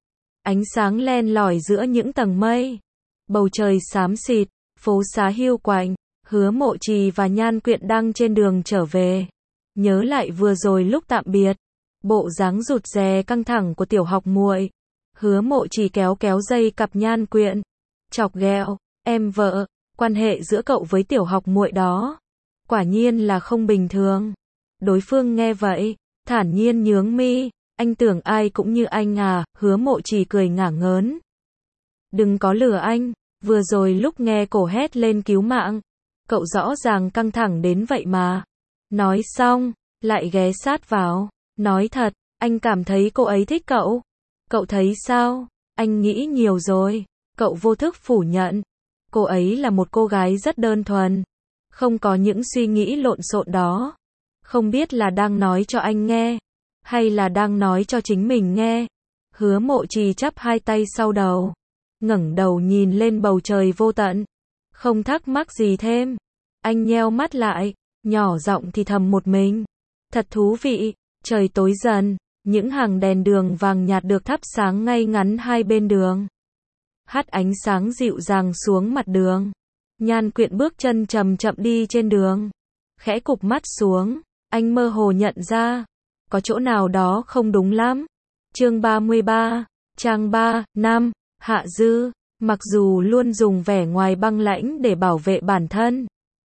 Ánh sáng len lỏi giữa những tầng mây, bầu trời xám xịt, phố xá hiu quạnh. Hứa Mộ Trì và Nhan Quyện đang trên đường trở về. Nhớ lại vừa rồi lúc tạm biệt, bộ dáng rụt rè căng thẳng của Tiểu Học muội. Hứa Mộ Trì kéo kéo dây cặp Nhan Quyện, chọc ghẹo, em vợ, quan hệ giữa cậu với Tiểu Học muội đó, quả nhiên là không bình thường. Đối phương nghe vậy, thản nhiên nhướng mi, anh tưởng ai cũng như anh à? Hứa Mộ Trì cười ngả ngớn. Đừng có lừa anh, vừa rồi lúc nghe cổ hét lên cứu mạng, cậu rõ ràng căng thẳng đến vậy mà. Nói xong, lại ghé sát vào, nói thật, anh cảm thấy cô ấy thích cậu. Cậu thấy sao? Anh nghĩ nhiều rồi. Cậu vô thức phủ nhận. Cô ấy là một cô gái rất đơn thuần, không có những suy nghĩ lộn xộn đó. Không biết là đang nói cho anh nghe, hay là đang nói cho chính mình nghe. Hứa Mộ Trì chắp hai tay sau đầu, ngẩng đầu nhìn lên bầu trời vô tận, không thắc mắc gì thêm. Anh nheo mắt lại, nhỏ giọng thì thầm một mình. Thật thú vị. Trời tối dần, những hàng đèn đường vàng nhạt được thắp sáng ngay ngắn hai bên đường, hắt ánh sáng dịu dàng xuống mặt đường. Nhan Quyện bước chân chậm chậm đi trên đường, khẽ cụp mắt xuống. Anh mơ hồ nhận ra, có chỗ nào đó không đúng lắm. Chương ba mươi ba, trang ba, năm, Hạ Dư, mặc dù luôn dùng vẻ ngoài băng lãnh để bảo vệ bản thân,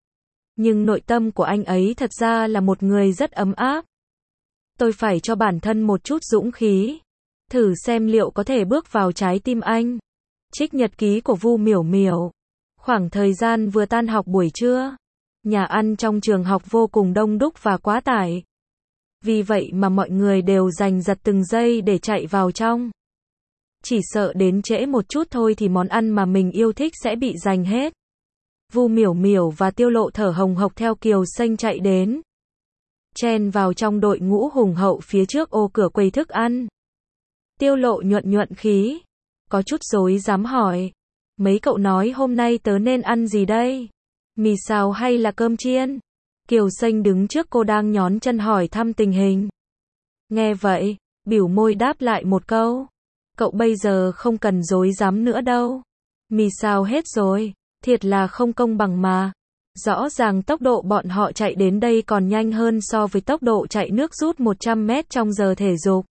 nhưng nội tâm của anh ấy thật ra là một người rất ấm áp. Tôi phải cho bản thân một chút dũng khí, thử xem liệu có thể bước vào trái tim anh. Trích nhật ký của Vu Miểu Miểu. Khoảng thời gian vừa tan học buổi trưa, nhà ăn trong trường học vô cùng đông đúc và quá tải. Vì vậy mà mọi người đều giành giật từng giây để chạy vào trong. chỉ sợ đến trễ một chút thôi thì món ăn mà mình yêu thích sẽ bị giành hết. Vu Miểu Miểu và Tiêu Lộ thở hồng hộc theo Kiều Xanh chạy đến, chen vào trong đội ngũ hùng hậu phía trước ô cửa quầy thức ăn. Tiêu Lộ nhuận nhuận khí, có chút rối rắm hỏi, mấy cậu nói hôm nay tớ nên ăn gì đây? Mì xào hay là cơm chiên? Kiều Xanh đứng trước cô đang nhón chân hỏi thăm tình hình. Nghe vậy, bỉu môi đáp lại một câu, cậu bây giờ không cần rối rắm nữa đâu. Mì xào hết rồi, thiệt là không công bằng mà. Rõ ràng tốc độ bọn họ chạy đến đây còn nhanh hơn so với tốc độ chạy nước rút một trăm mét trong giờ thể dục.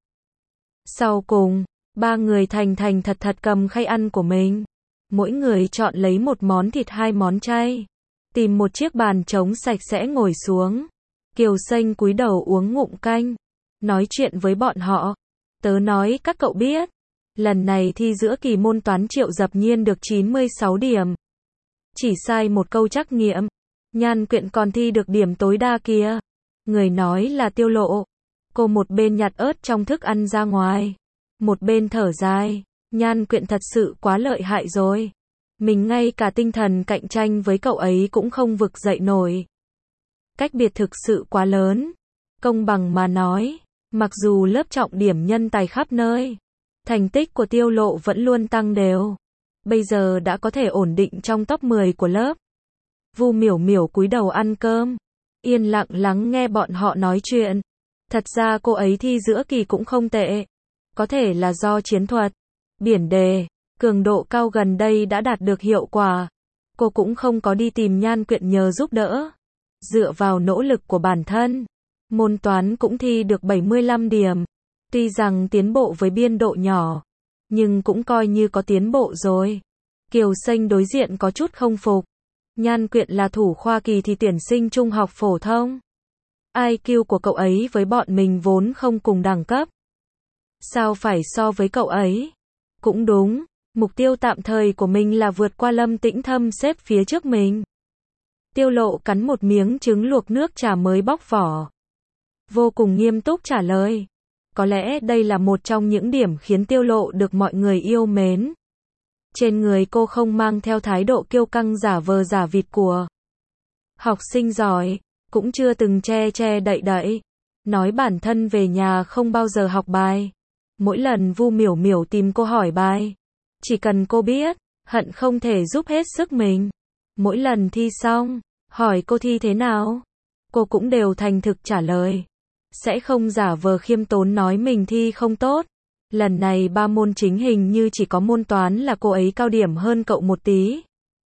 Sau cùng, ba người thành thành thật thật cầm khay ăn của mình. Mỗi người chọn lấy một món thịt hai món chay. Tìm một chiếc bàn trống sạch sẽ ngồi xuống. Kiều Xanh cúi đầu uống ngụm canh. Nói chuyện với bọn họ. Tớ nói các cậu biết. Lần này thi giữa kỳ môn toán Triệu Dập Nhiên được chín mươi sáu điểm. Chỉ sai một câu trắc nghiệm. Nhan Quyện còn thi được điểm tối đa kia. Người nói là Tiêu Lộ. Cô một bên nhặt ớt trong thức ăn ra ngoài. Một bên thở dài. Nhan Quyện thật sự quá lợi hại rồi. Mình ngay cả tinh thần cạnh tranh với cậu ấy cũng không vực dậy nổi. Cách biệt thực sự quá lớn. Công bằng mà nói, mặc dù lớp trọng điểm nhân tài khắp nơi, thành tích của Tiêu Lộ vẫn luôn tăng đều. Bây giờ đã có thể ổn định trong top mười của lớp. Vu Miểu Miểu cúi đầu ăn cơm, yên lặng lắng nghe bọn họ nói chuyện. Thật ra cô ấy thi giữa kỳ cũng không tệ. Có thể là do chiến thuật, biển đề, cường độ cao gần đây đã đạt được hiệu quả. Cô cũng không có đi tìm Nhan Quyện nhờ giúp đỡ. Dựa vào nỗ lực của bản thân, môn toán cũng thi được bảy mươi lăm điểm. Tuy rằng tiến bộ với biên độ nhỏ, nhưng cũng coi như có tiến bộ rồi. Kiều Xanh đối diện có chút không phục. Nhan Quyện là thủ khoa kỳ thì tuyển sinh trung học phổ thông. i kiu của cậu ấy với bọn mình vốn không cùng đẳng cấp. Sao phải so với cậu ấy? Cũng đúng, mục tiêu tạm thời của mình là vượt qua Lâm Tĩnh Thâm xếp phía trước mình. Tiêu Lộ cắn một miếng trứng luộc nước trà mới bóc vỏ. Vô cùng nghiêm túc trả lời. Có lẽ đây là một trong những điểm khiến Tiêu Lộ được mọi người yêu mến. Trên người cô không mang theo thái độ kiêu căng giả vờ giả vịt của học sinh giỏi, cũng chưa từng che che đậy đậy, nói bản thân về nhà không bao giờ học bài. Mỗi lần Vu Miểu Miểu tìm cô hỏi bài, chỉ cần cô biết, hận không thể giúp hết sức mình. Mỗi lần thi xong, hỏi cô thi thế nào, cô cũng đều thành thực trả lời, sẽ không giả vờ khiêm tốn nói mình thi không tốt. Lần này ba môn chính hình như chỉ có môn toán là cô ấy cao điểm hơn cậu một tí.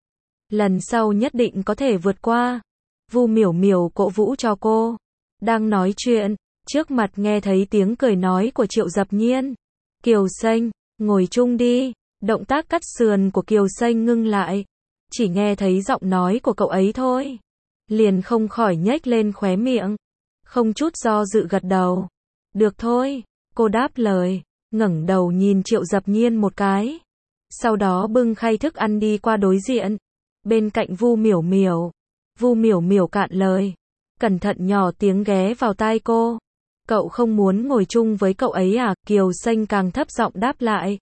Lần sau nhất định có thể vượt qua. Vu Miểu Miểu cổ vũ cho cô. Đang nói chuyện, trước mặt nghe thấy tiếng cười nói của Triệu Dập Nhiên. Kiều Xanh, ngồi chung đi. Động tác cắt sườn của Kiều Xanh ngưng lại. Chỉ nghe thấy giọng nói của cậu ấy thôi. Liền không khỏi nhếch lên khóe miệng. Không chút do dự gật đầu. Được thôi, cô đáp lời. Ngẩng đầu nhìn Triệu Dập Nhiên một cái. Sau đó bưng khay thức ăn đi qua đối diện. Bên cạnh Vu Miểu Miểu. Vu Miểu Miểu cạn lời. Cẩn thận nhỏ tiếng ghé vào tai cô. Cậu không muốn ngồi chung với cậu ấy à? Kiều Xanh càng thấp giọng đáp lại.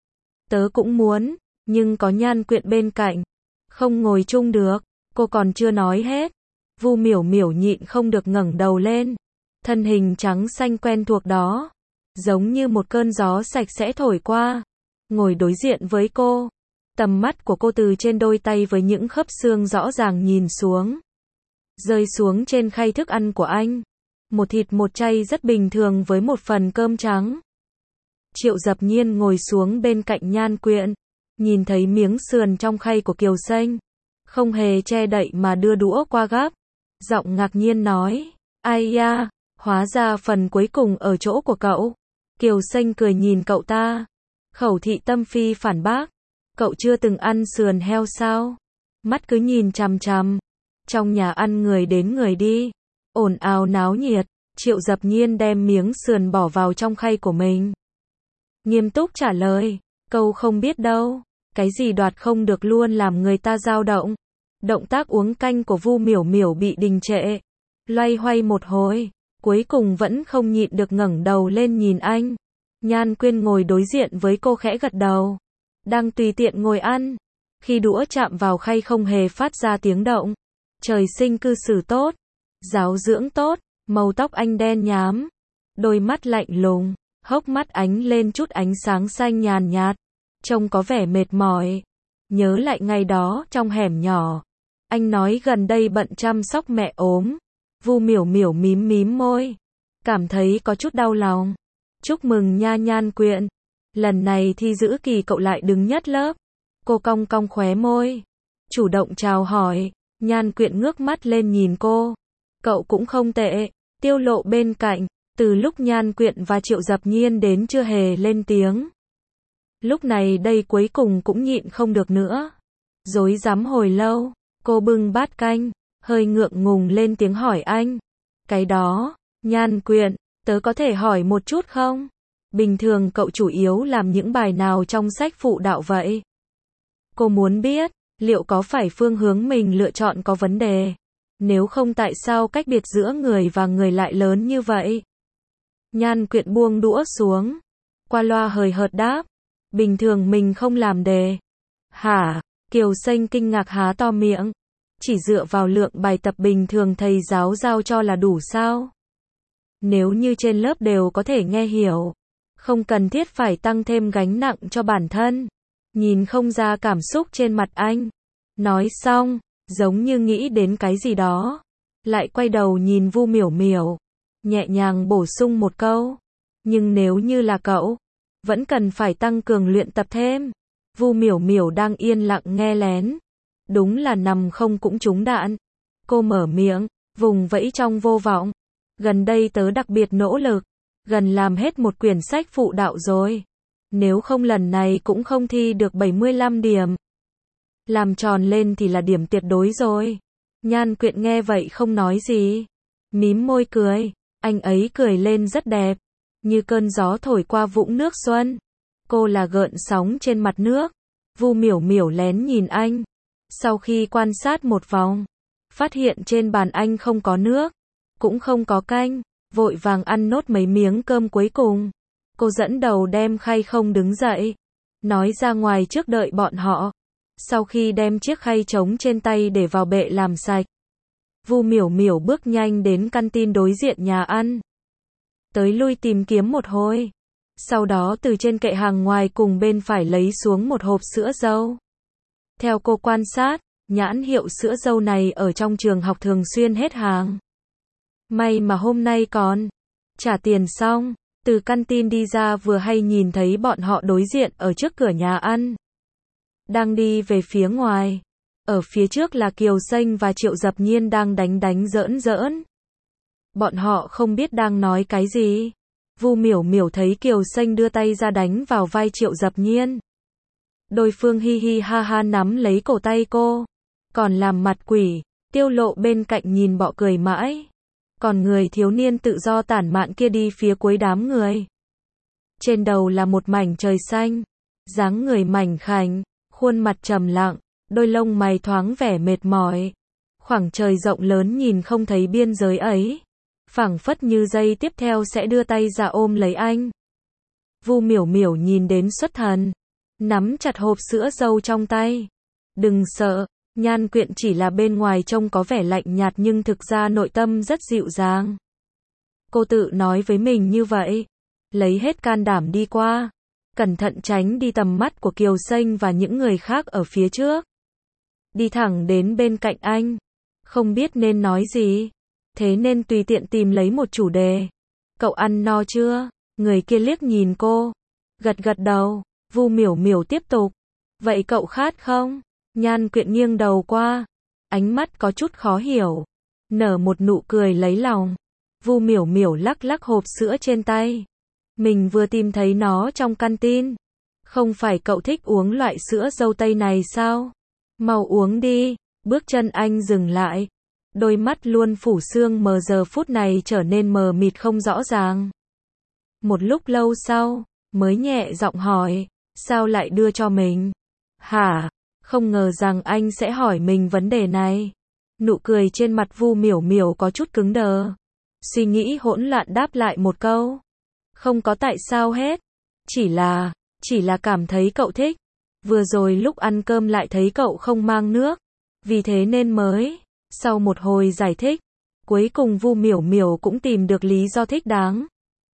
Tớ cũng muốn, nhưng có Nhan Quyện bên cạnh. Không ngồi chung được. Cô còn chưa nói hết. Vu Miểu Miểu nhịn không được ngẩng đầu lên. Thân hình trắng xanh quen thuộc đó, giống như một cơn gió sạch sẽ thổi qua. Ngồi đối diện với cô. Tầm mắt của cô từ trên đôi tay với những khớp xương rõ ràng nhìn xuống. Rơi xuống trên khay thức ăn của anh. Một thịt một chay rất bình thường với một phần cơm trắng. Triệu Dập Nhiên ngồi xuống bên cạnh Nhan Quyện. Nhìn thấy miếng sườn trong khay của Kiều Xanh. Không hề che đậy mà đưa đũa qua gắp. Giọng ngạc nhiên nói. Ai da, hóa ra phần cuối cùng ở chỗ của cậu. Kiều Xanh cười nhìn cậu ta. Khẩu thị tâm phi phản bác. Cậu chưa từng ăn sườn heo sao? Mắt cứ nhìn chằm chằm. Trong nhà ăn người đến người đi. Ồn ào náo nhiệt. Triệu Dập Nhiên đem miếng sườn bỏ vào trong khay của mình. Nghiêm túc trả lời. Câu không biết đâu. Cái gì đoạt không được luôn làm người ta dao động. Động tác uống canh của Vu Miểu Miểu bị đình trệ. Loay hoay một hồi. Cuối cùng vẫn không nhịn được ngẩng đầu lên nhìn anh. Nhan Quyên ngồi đối diện với cô khẽ gật đầu. Đang tùy tiện ngồi ăn. Khi đũa chạm vào khay không hề phát ra tiếng động. Trời sinh cư xử tốt. Giáo dưỡng tốt. Màu tóc anh đen nhám. Đôi mắt lạnh lùng. Hốc mắt ánh lên chút ánh sáng xanh nhàn nhạt. Trông có vẻ mệt mỏi. Nhớ lại ngày đó trong hẻm nhỏ. Anh nói gần đây bận chăm sóc mẹ ốm. Vu Miểu Miểu mím mím môi. Cảm thấy có chút đau lòng. Chúc mừng nha Nhan Quyện. Lần này thi giữ kỳ cậu lại đứng nhất lớp. Cô cong cong khóe môi. Chủ động chào hỏi. Nhan Quyện ngước mắt lên nhìn cô. Cậu cũng không tệ. Tiêu Lộ bên cạnh. Từ lúc Nhan Quyện và Triệu Dập Nhiên đến chưa hề lên tiếng. Lúc này đây cuối cùng cũng nhịn không được nữa. Rối rắm hồi lâu. Cô bưng bát canh. Hơi ngượng ngùng lên tiếng hỏi anh. Cái đó, Nhan Quyện, tớ có thể hỏi một chút không? Bình thường cậu chủ yếu làm những bài nào trong sách phụ đạo vậy? Cô muốn biết, liệu có phải phương hướng mình lựa chọn có vấn đề? Nếu không tại sao cách biệt giữa người và người lại lớn như vậy? Nhan Quyện buông đũa xuống. Qua loa hời hợt đáp. Bình thường mình không làm đề. Hả? Kiều Xanh kinh ngạc há to miệng. Chỉ dựa vào lượng bài tập bình thường thầy giáo giao cho là đủ sao? Nếu như trên lớp đều có thể nghe hiểu, không cần thiết phải tăng thêm gánh nặng cho bản thân. Nhìn không ra cảm xúc trên mặt anh. Nói xong, giống như nghĩ đến cái gì đó. Lại quay đầu nhìn Vu Miểu Miểu. Nhẹ nhàng bổ sung một câu. Nhưng nếu như là cậu, vẫn cần phải tăng cường luyện tập thêm. Vu Miểu Miểu đang yên lặng nghe lén. Đúng là nằm không cũng trúng đạn. Cô mở miệng, vùng vẫy trong vô vọng. Gần đây tớ đặc biệt nỗ lực. Gần làm hết một quyển sách phụ đạo rồi. Nếu không lần này cũng không thi được bảy mươi lăm điểm. Làm tròn lên thì là điểm tuyệt đối rồi. Nhan Quyện nghe vậy không nói gì. Mím môi cười. Anh ấy cười lên rất đẹp. Như cơn gió thổi qua vũng nước xuân. Cô là gợn sóng trên mặt nước. Vu Miểu Miểu lén nhìn anh. Sau khi quan sát một vòng, phát hiện trên bàn anh không có nước, cũng không có canh, vội vàng ăn nốt mấy miếng cơm cuối cùng. Cô dẫn đầu đem khay không đứng dậy, nói ra ngoài trước đợi bọn họ. Sau khi đem chiếc khay trống trên tay để vào bệ làm sạch, Vu Miểu Miểu bước nhanh đến canteen đối diện nhà ăn. Tới lui tìm kiếm một hồi. Sau đó từ trên kệ hàng ngoài cùng bên phải lấy xuống một hộp sữa dâu. Theo cô quan sát, nhãn hiệu sữa dâu này ở trong trường học thường xuyên hết hàng. May mà hôm nay còn. Trả tiền xong, từ canteen đi ra vừa hay nhìn thấy bọn họ đối diện ở trước cửa nhà ăn. Đang đi về phía ngoài. Ở phía trước là Kiều Xanh và Triệu Dập Nhiên đang đánh đánh giỡn giỡn. Bọn họ không biết đang nói cái gì. Vu Miểu Miểu thấy Kiều Xanh đưa tay ra đánh vào vai Triệu Dập Nhiên. Đối phương hi hi ha ha nắm lấy cổ tay cô. Còn làm mặt quỷ. Tiêu Lộ bên cạnh nhìn bọ cười mãi. Còn người thiếu niên tự do tản mạn kia đi phía cuối đám người. Trên đầu là một mảnh trời xanh. Dáng người mảnh khảnh. Khuôn mặt trầm lặng. Đôi lông mày thoáng vẻ mệt mỏi. Khoảng trời rộng lớn nhìn không thấy biên giới ấy. Phảng phất như giây tiếp theo sẽ đưa tay ra ôm lấy anh. Vu Miểu Miểu nhìn đến xuất thần. Nắm chặt hộp sữa dâu trong tay. Đừng sợ, Nhan Quyện chỉ là bên ngoài trông có vẻ lạnh nhạt nhưng thực ra nội tâm rất dịu dàng. Cô tự nói với mình như vậy. Lấy hết can đảm đi qua. Cẩn thận tránh đi tầm mắt của Kiều Xanh và những người khác ở phía trước. Đi thẳng đến bên cạnh anh. Không biết nên nói gì. Thế nên tùy tiện tìm lấy một chủ đề. Cậu ăn no chưa? Người kia liếc nhìn cô. Gật gật đầu. Vu Miểu Miểu tiếp tục. Vậy cậu khát không? Nhan Quyện nghiêng đầu qua. Ánh mắt có chút khó hiểu. Nở một nụ cười lấy lòng. Vu Miểu Miểu lắc lắc hộp sữa trên tay. Mình vừa tìm thấy nó trong canteen. Không phải cậu thích uống loại sữa dâu tây này sao? Mau uống đi. Bước chân anh dừng lại. Đôi mắt luôn phủ sương mờ giờ phút này trở nên mờ mịt không rõ ràng. Một lúc lâu sau, mới nhẹ giọng hỏi. Sao lại đưa cho mình? Hả? Không ngờ rằng anh sẽ hỏi mình vấn đề này. Nụ cười trên mặt Vu Miểu Miểu có chút cứng đờ. Suy nghĩ hỗn loạn đáp lại một câu. Không có tại sao hết. Chỉ là, chỉ là cảm thấy cậu thích. Vừa rồi lúc ăn cơm lại thấy cậu không mang nước. Vì thế nên mới. Sau một hồi giải thích, cuối cùng Vu Miểu Miểu cũng tìm được lý do thích đáng.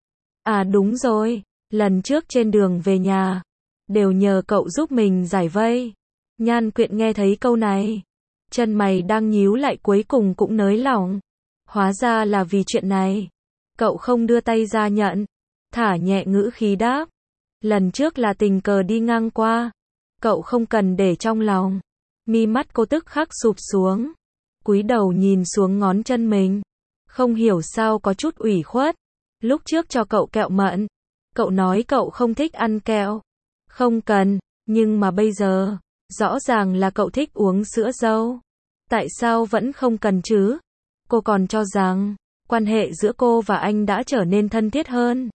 À đúng rồi, lần trước trên đường về nhà, đều nhờ cậu giúp mình giải vây. Nhan Quyện nghe thấy câu này, chân mày đang nhíu lại cuối cùng cũng nới lỏng. Hóa ra là vì chuyện này. Cậu không đưa tay ra nhận, thả nhẹ ngữ khí đáp. Lần trước là tình cờ đi ngang qua, cậu không cần để trong lòng. Mi mắt cô tức khắc sụp xuống, cúi đầu nhìn xuống ngón chân mình. Không hiểu sao có chút ủy khuất. Lúc trước cho cậu kẹo mận, cậu nói cậu không thích ăn kẹo. Không cần, nhưng mà bây giờ, rõ ràng là cậu thích uống sữa dâu. Tại sao vẫn không cần chứ? Cô còn cho rằng, quan hệ giữa cô và anh đã trở nên thân thiết hơn.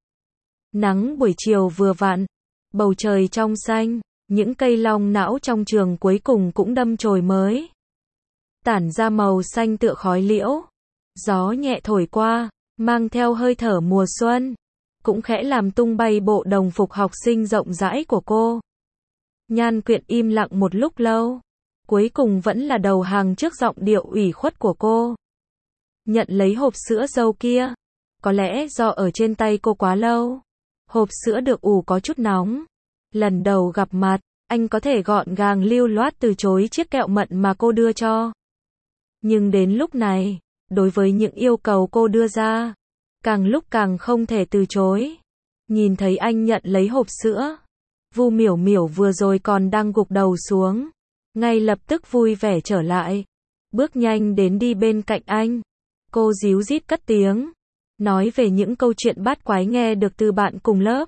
Nắng buổi chiều vừa vặn, bầu trời trong xanh, những cây long não trong trường cuối cùng cũng đâm chồi mới. Tản ra màu xanh tựa khói liễu. Gió nhẹ thổi qua, mang theo hơi thở mùa xuân, cũng khẽ làm tung bay bộ đồng phục học sinh rộng rãi của cô. Nhan Quyện im lặng một lúc lâu, cuối cùng vẫn là đầu hàng trước giọng điệu ủy khuất của cô. Nhận lấy hộp sữa dâu kia, có lẽ do ở trên tay cô quá lâu. Hộp sữa được ủ có chút nóng. Lần đầu gặp mặt, anh có thể gọn gàng lưu loát từ chối chiếc kẹo mận mà cô đưa cho. Nhưng đến lúc này, đối với những yêu cầu cô đưa ra, càng lúc càng không thể từ chối. Nhìn thấy anh nhận lấy hộp sữa, Vu Miểu Miểu vừa rồi còn đang gục đầu xuống, ngay lập tức vui vẻ trở lại, bước nhanh đến đi bên cạnh anh. Cô díu dít cất tiếng, nói về những câu chuyện bát quái nghe được từ bạn cùng lớp.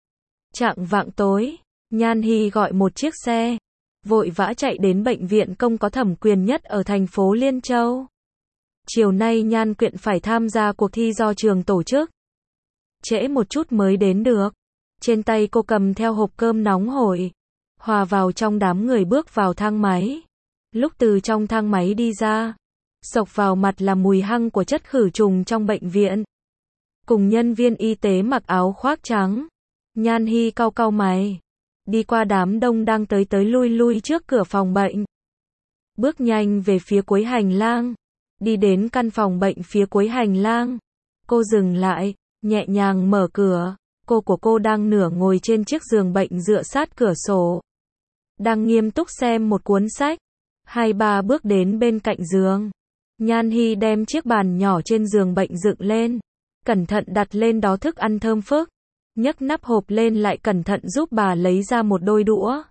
Chạng vạng tối, Nhan Hy gọi một chiếc xe, vội vã chạy đến bệnh viện công có thẩm quyền nhất ở thành phố Liên Châu. Chiều nay Nhan Quyện phải tham gia cuộc thi do trường tổ chức. Trễ một chút mới đến được. Trên tay cô cầm theo hộp cơm nóng hổi, hòa vào trong đám người bước vào thang máy. Lúc từ trong thang máy đi ra, xộc vào mặt là mùi hăng của chất khử trùng trong bệnh viện. Cùng nhân viên y tế mặc áo khoác trắng, Nhan Hy cau cau mày, đi qua đám đông đang tới tới lui lui trước cửa phòng bệnh. Bước nhanh về phía cuối hành lang, đi đến căn phòng bệnh phía cuối hành lang. Cô dừng lại, nhẹ nhàng mở cửa. Cô của cô đang nửa ngồi trên chiếc giường bệnh dựa sát cửa sổ, đang nghiêm túc xem một cuốn sách. Hai ba bước đến bên cạnh giường, Nhan Hy đem chiếc bàn nhỏ trên giường bệnh dựng lên, cẩn thận đặt lên đó thức ăn thơm phức, nhấc nắp hộp lên lại cẩn thận giúp bà lấy ra một đôi đũa.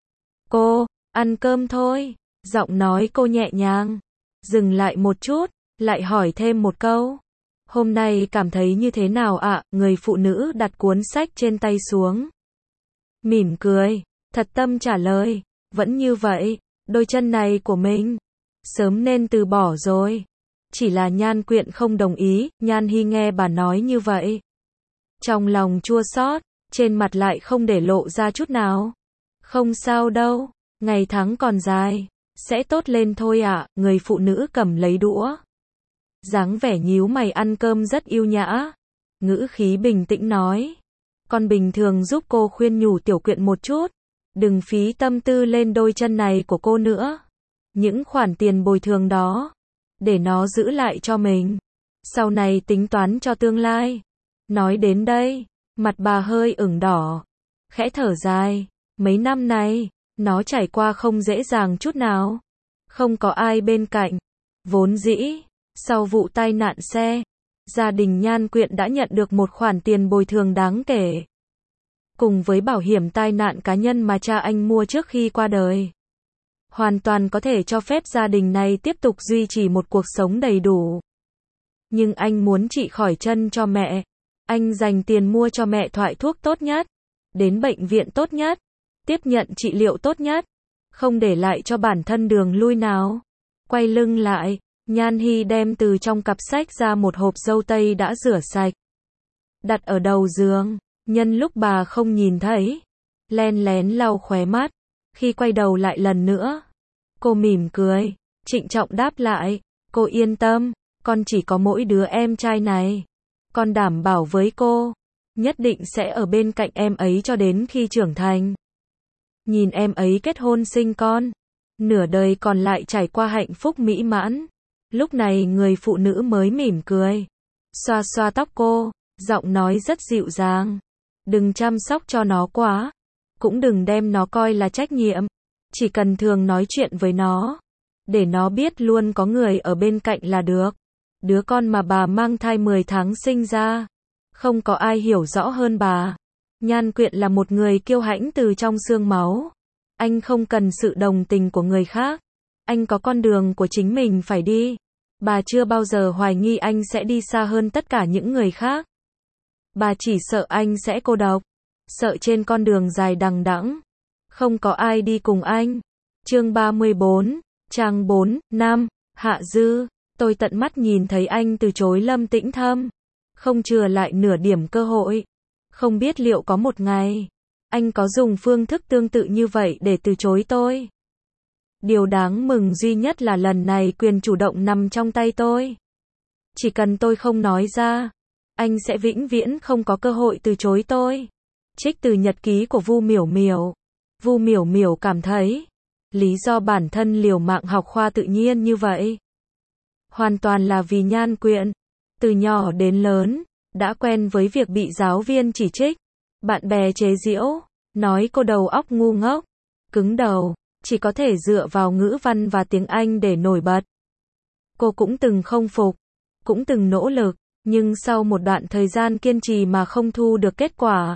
Cô, ăn cơm thôi. Giọng nói cô nhẹ nhàng, dừng lại một chút, lại hỏi thêm một câu. Hôm nay cảm thấy như thế nào ạ? À? Người phụ nữ đặt cuốn sách trên tay xuống, mỉm cười, thật tâm trả lời, vẫn như vậy, đôi chân này của mình, sớm nên từ bỏ rồi. Chỉ là Nhan Quyện không đồng ý. Nhan Hy nghe bà nói như vậy, trong lòng chua xót, trên mặt lại không để lộ ra chút nào. Không sao đâu, ngày tháng còn dài, sẽ tốt lên thôi ạ. À. Người phụ nữ cầm lấy đũa, dáng vẻ nhíu mày ăn cơm rất yêu nhã, ngữ khí bình tĩnh nói. Con bình thường giúp cô khuyên nhủ Tiểu Quyện một chút, đừng phí tâm tư lên đôi chân này của cô nữa. Những khoản tiền bồi thường đó, để nó giữ lại cho mình, sau này tính toán cho tương lai. Nói đến đây, mặt bà hơi ửng đỏ, khẽ thở dài. Mấy năm nay, nó trải qua không dễ dàng chút nào. Không có ai bên cạnh. Vốn dĩ, sau vụ tai nạn xe, gia đình Nhan Quyện đã nhận được một khoản tiền bồi thường đáng kể, cùng với bảo hiểm tai nạn cá nhân mà cha anh mua trước khi qua đời. Hoàn toàn có thể cho phép gia đình này tiếp tục duy trì một cuộc sống đầy đủ. Nhưng anh muốn trị khỏi chân cho mẹ. Anh dành tiền mua cho mẹ thoại thuốc tốt nhất, đến bệnh viện tốt nhất, tiếp nhận trị liệu tốt nhất, không để lại cho bản thân đường lui nào. Quay lưng lại, Nhan Hy đem từ trong cặp sách ra một hộp dâu tây đã rửa sạch, đặt ở đầu giường, nhân lúc bà không nhìn thấy, len lén lau khóe mắt. Khi quay đầu lại lần nữa, cô mỉm cười, trịnh trọng đáp lại, cô yên tâm, con chỉ có mỗi đứa em trai này. Con đảm bảo với cô, nhất định sẽ ở bên cạnh em ấy cho đến khi trưởng thành. Nhìn em ấy kết hôn sinh con, nửa đời còn lại trải qua hạnh phúc mỹ mãn. Lúc này người phụ nữ mới mỉm cười, xoa xoa tóc cô, giọng nói rất dịu dàng. Đừng chăm sóc cho nó quá, cũng đừng đem nó coi là trách nhiệm. Chỉ cần thường nói chuyện với nó, để nó biết luôn có người ở bên cạnh là được. Đứa con mà bà mang thai mười tháng sinh ra, không có ai hiểu rõ hơn bà. Nhan Quyện là một người kiêu hãnh từ trong xương máu. Anh không cần sự đồng tình của người khác. Anh có con đường của chính mình phải đi. Bà chưa bao giờ hoài nghi anh sẽ đi xa hơn tất cả những người khác. Bà chỉ sợ anh sẽ cô độc, sợ trên con đường dài đằng đẵng không có ai đi cùng anh. Chương ba mươi bốn, trang bốn, năm, Hạ Dư. Tôi tận mắt nhìn thấy anh từ chối Lâm Tĩnh Thâm, không chừa lại nửa điểm cơ hội. Không biết liệu có một ngày, anh có dùng phương thức tương tự như vậy để từ chối tôi. Điều đáng mừng duy nhất là lần này quyền chủ động nằm trong tay tôi. Chỉ cần tôi không nói ra, anh sẽ vĩnh viễn không có cơ hội từ chối tôi. Trích từ nhật ký của Vu Miểu Miểu. Vu Miểu Miểu cảm thấy, lý do bản thân liều mạng học khoa tự nhiên như vậy, hoàn toàn là vì Nhan Quyện. Từ nhỏ đến lớn, đã quen với việc bị giáo viên chỉ trích, bạn bè chế giễu, nói cô đầu óc ngu ngốc, cứng đầu, chỉ có thể dựa vào ngữ văn và tiếng Anh để nổi bật. Cô cũng từng không phục, cũng từng nỗ lực, nhưng sau một đoạn thời gian kiên trì mà không thu được kết quả,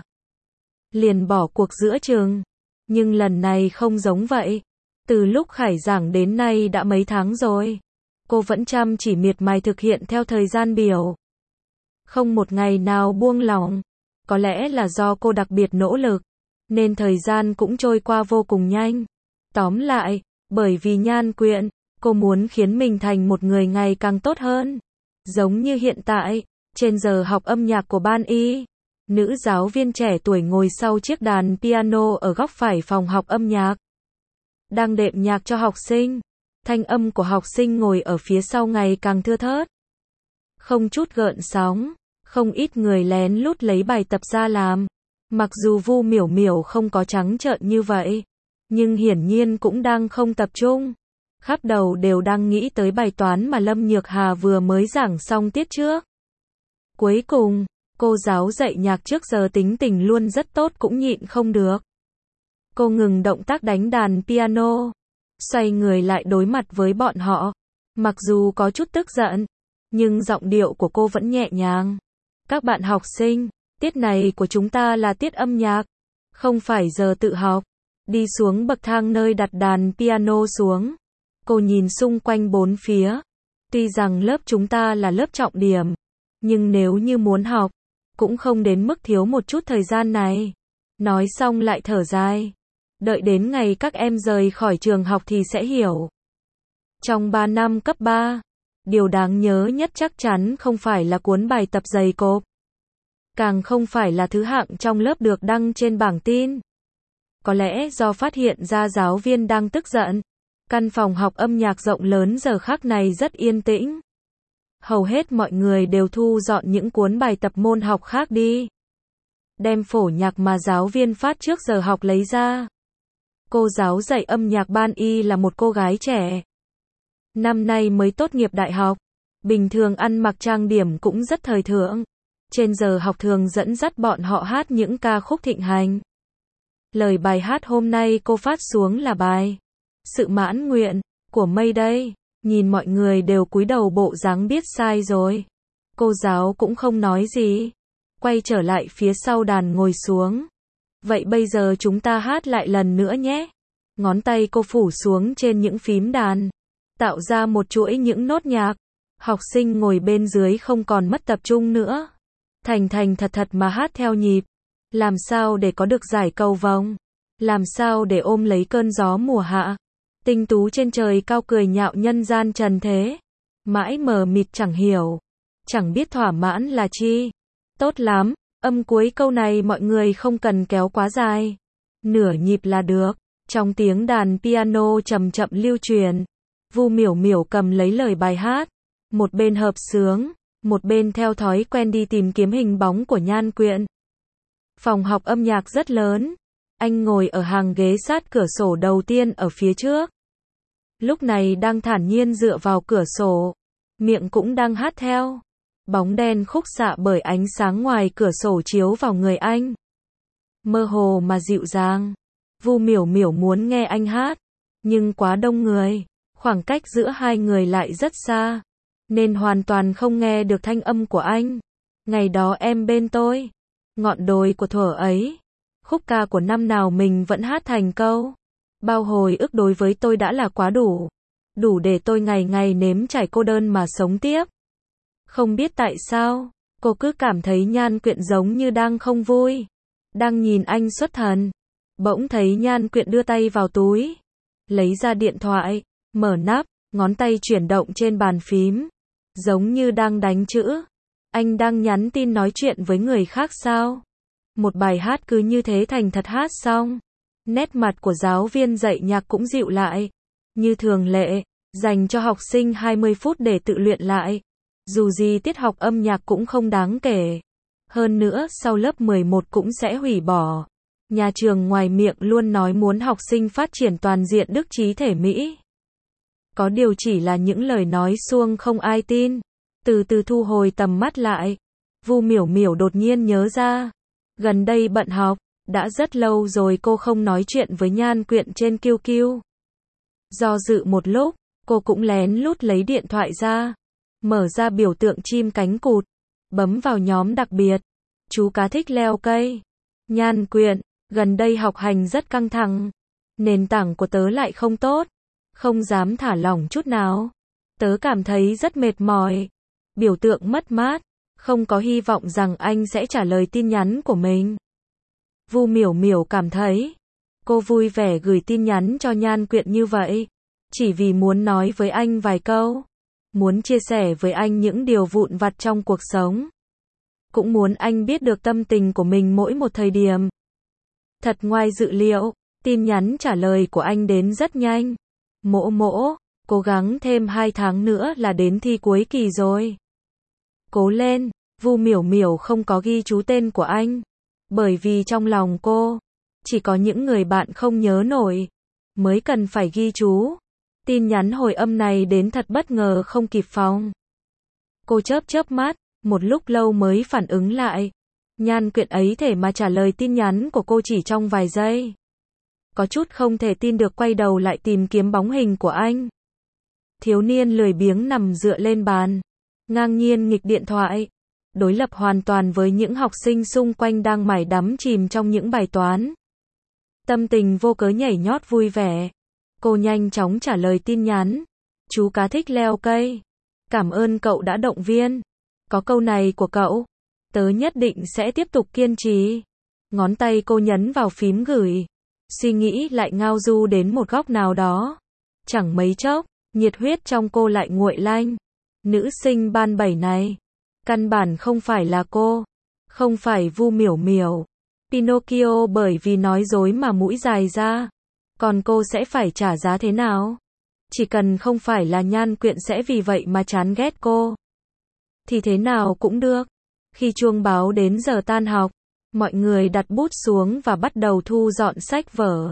liền bỏ cuộc giữa chừng. Nhưng lần này không giống vậy. Từ lúc khai giảng đến nay đã mấy tháng rồi, cô vẫn chăm chỉ miệt mài thực hiện theo thời gian biểu, không một ngày nào buông lỏng. Có lẽ là do cô đặc biệt nỗ lực, nên thời gian cũng trôi qua vô cùng nhanh. Tóm lại, bởi vì Nhan Quyện, cô muốn khiến mình thành một người ngày càng tốt hơn. Giống như hiện tại, trên giờ học âm nhạc của ban y, nữ giáo viên trẻ tuổi ngồi sau chiếc đàn piano ở góc phải phòng học âm nhạc, đang đệm nhạc cho học sinh. Thanh âm của học sinh ngồi ở phía sau ngày càng thưa thớt, không chút gợn sóng. Không ít người lén lút lấy bài tập ra làm. Mặc dù Vu Miểu Miểu không có trắng trợn như vậy, nhưng hiển nhiên cũng đang không tập trung. Khắp đầu đều đang nghĩ tới bài toán mà Lâm Nhược Hà vừa mới giảng xong tiết trước. Cuối cùng, cô giáo dạy nhạc trước giờ tính tình luôn rất tốt cũng nhịn không được. Cô ngừng động tác đánh đàn piano, xoay người lại đối mặt với bọn họ. Mặc dù có chút tức giận, nhưng giọng điệu của cô vẫn nhẹ nhàng. Các bạn học sinh, tiết này của chúng ta là tiết âm nhạc, không phải giờ tự học. Đi xuống bậc thang nơi đặt đàn piano xuống. Cô nhìn xung quanh bốn phía. Tuy rằng lớp chúng ta là lớp trọng điểm, nhưng nếu như muốn học, cũng không đến mức thiếu một chút thời gian này. Nói xong lại thở dài. Đợi đến ngày các em rời khỏi trường học thì sẽ hiểu. Trong ba năm cấp ba, điều đáng nhớ nhất chắc chắn không phải là cuốn bài tập dày cộp, càng không phải là thứ hạng trong lớp được đăng trên bảng tin. Có lẽ do phát hiện ra giáo viên đang tức giận, căn phòng học âm nhạc rộng lớn giờ khắc này rất yên tĩnh. Hầu hết mọi người đều thu dọn những cuốn bài tập môn học khác đi, đem phổ nhạc mà giáo viên phát trước giờ học lấy ra. Cô giáo dạy âm nhạc ban y là một cô gái trẻ, năm nay mới tốt nghiệp đại học, bình thường ăn mặc trang điểm cũng rất thời thượng. Trên giờ học thường dẫn dắt bọn họ hát những ca khúc thịnh hành. Lời bài hát hôm nay cô phát xuống là bài Sự Mãn Nguyện của Mayday. Nhìn mọi người đều cúi đầu bộ dáng biết sai rồi, cô giáo cũng không nói gì, quay trở lại phía sau đàn ngồi xuống. Vậy bây giờ chúng ta hát lại lần nữa nhé. Ngón tay cô phủ xuống trên những phím đàn, tạo ra một chuỗi những nốt nhạc. Học sinh ngồi bên dưới không còn mất tập trung nữa, thành thành thật thật mà hát theo nhịp. Làm sao để có được giải cầu vồng? Làm sao để ôm lấy cơn gió mùa hạ? Tinh tú trên trời cao cười nhạo nhân gian trần thế. Mãi mờ mịt chẳng hiểu, chẳng biết thỏa mãn là chi. Tốt lắm, âm cuối câu này mọi người không cần kéo quá dài, nửa nhịp là được. Trong tiếng đàn piano chậm chậm lưu truyền, Vu Miểu Miểu cầm lấy lời bài hát, một bên hợp xướng, một bên theo thói quen đi tìm kiếm hình bóng của Nhan Quyện. Phòng học âm nhạc rất lớn. Anh ngồi ở hàng ghế sát cửa sổ đầu tiên ở phía trước. Lúc này đang thản nhiên dựa vào cửa sổ. Miệng cũng đang hát theo. Bóng đen khúc xạ bởi ánh sáng ngoài cửa sổ chiếu vào người anh. Mơ hồ mà dịu dàng. Vu Miểu Miểu muốn nghe anh hát. Nhưng quá đông người. Khoảng cách giữa hai người lại rất xa. Nên hoàn toàn không nghe được thanh âm của anh. Ngày đó em bên tôi. Ngọn đồi của thuở ấy. Khúc ca của năm nào mình vẫn hát thành câu. Bao hồi ức đối với tôi đã là quá đủ. Đủ để tôi ngày ngày nếm trải cô đơn mà sống tiếp. Không biết tại sao, cô cứ cảm thấy Nhan Quyện giống như đang không vui. Đang nhìn anh xuất thần. Bỗng thấy Nhan Quyện đưa tay vào túi. Lấy ra điện thoại, mở nắp, ngón tay chuyển động trên bàn phím. Giống như đang đánh chữ. Anh đang nhắn tin nói chuyện với người khác sao? Một bài hát cứ như thế thành thật hát xong. Nét mặt của giáo viên dạy nhạc cũng dịu lại. Như thường lệ, dành cho học sinh hai mươi phút để tự luyện lại. Dù gì tiết học âm nhạc cũng không đáng kể. Hơn nữa sau lớp mười một cũng sẽ hủy bỏ. Nhà trường ngoài miệng luôn nói muốn học sinh phát triển toàn diện đức trí thể mỹ. Có điều chỉ là những lời nói suông không ai tin. Từ từ thu hồi tầm mắt lại. Vu Miểu Miểu đột nhiên nhớ ra. Gần đây bận học. Đã rất lâu rồi cô không nói chuyện với Nhan Quyện trên quy quy. Do dự một lúc, cô cũng lén lút lấy điện thoại ra. Mở ra biểu tượng chim cánh cụt. Bấm vào nhóm đặc biệt. Chú cá thích leo cây. Nhan Quyện, gần đây học hành rất căng thẳng. Nền tảng của tớ lại không tốt. Không dám thả lỏng chút nào. Tớ cảm thấy rất mệt mỏi. Biểu tượng mất mát. Không có hy vọng rằng anh sẽ trả lời tin nhắn của mình. Vu Miểu Miểu cảm thấy. Cô vui vẻ gửi tin nhắn cho Nhan Quyện như vậy. Chỉ vì muốn nói với anh vài câu. Muốn chia sẻ với anh những điều vụn vặt trong cuộc sống. Cũng muốn anh biết được tâm tình của mình mỗi một thời điểm. Thật ngoài dự liệu, tin nhắn trả lời của anh đến rất nhanh. Mỗ mỗ, cố gắng thêm hai tháng nữa là đến thi cuối kỳ rồi. Cố lên, Vu Miểu Miểu không có ghi chú tên của anh. Bởi vì trong lòng cô, chỉ có những người bạn không nhớ nổi, mới cần phải ghi chú. Tin nhắn hồi âm này đến thật bất ngờ không kịp phòng. Cô chớp chớp mắt, một lúc lâu mới phản ứng lại. Nhan Quyện ấy thể mà trả lời tin nhắn của cô chỉ trong vài giây. Có chút không thể tin được quay đầu lại tìm kiếm bóng hình của anh. Thiếu niên lười biếng nằm dựa lên bàn, ngang nhiên nghịch điện thoại. Đối lập hoàn toàn với những học sinh xung quanh đang mải đắm chìm trong những bài toán. Tâm tình vô cớ nhảy nhót vui vẻ. Cô nhanh chóng trả lời tin nhắn. Chú cá thích leo cây. Cảm ơn cậu đã động viên. Có câu này của cậu, tớ nhất định sẽ tiếp tục kiên trì. Ngón tay cô nhấn vào phím gửi. Suy nghĩ lại ngao du đến một góc nào đó. Chẳng mấy chốc, nhiệt huyết trong cô lại nguội lanh. Nữ sinh ban bảy này, căn bản không phải là cô. Không phải Vu Miểu Miểu. Pinocchio bởi vì nói dối mà mũi dài ra. Còn cô sẽ phải trả giá thế nào? Chỉ cần không phải là Nhan Quyện sẽ vì vậy mà chán ghét cô. Thì thế nào cũng được. Khi chuông báo đến giờ tan học, mọi người đặt bút xuống và bắt đầu thu dọn sách vở.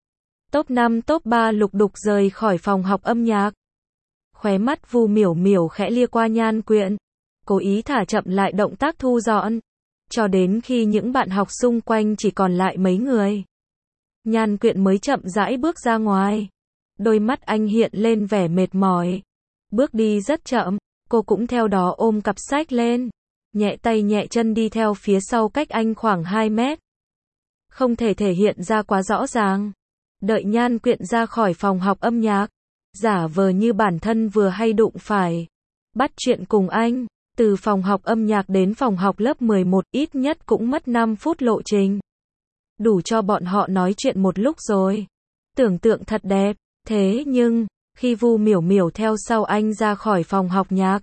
Top năm top ba lục đục rời khỏi phòng học âm nhạc. Khóe mắt Vu Miểu Miểu khẽ lia qua Nhan Quyện. Cố ý thả chậm lại động tác thu dọn. Cho đến khi những bạn học xung quanh chỉ còn lại mấy người. Nhan Quyện mới chậm rãi bước ra ngoài. Đôi mắt anh hiện lên vẻ mệt mỏi. Bước đi rất chậm, cô cũng theo đó ôm cặp sách lên. Nhẹ tay nhẹ chân đi theo phía sau cách anh khoảng hai mét. Không thể thể hiện ra quá rõ ràng. Đợi Nhan Quyện ra khỏi phòng học âm nhạc. Giả vờ như bản thân vừa hay đụng phải. Bắt chuyện cùng anh. Từ phòng học âm nhạc đến phòng học lớp mười một ít nhất cũng mất năm phút lộ trình. Đủ cho bọn họ nói chuyện một lúc rồi. Tưởng tượng thật đẹp. Thế nhưng, khi Vu Miểu Miểu theo sau anh ra khỏi phòng học nhạc,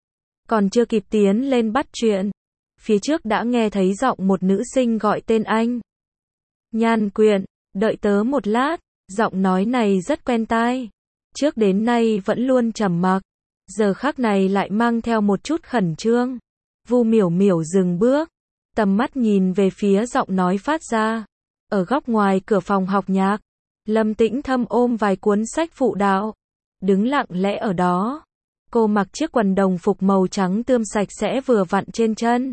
còn chưa kịp tiến lên bắt chuyện, phía trước đã nghe thấy giọng một nữ sinh gọi tên anh. Nhan Quyện, đợi tớ một lát. Giọng nói này rất quen tai. Trước đến nay vẫn luôn trầm mặc, giờ khắc này lại mang theo một chút khẩn trương. Vu Miểu Miểu dừng bước, tầm mắt nhìn về phía giọng nói phát ra. Ở góc ngoài cửa phòng học nhạc, Lâm Tĩnh Thâm ôm vài cuốn sách phụ đạo, đứng lặng lẽ ở đó. Cô mặc chiếc quần đồng phục màu trắng tươm sạch sẽ vừa vặn trên chân.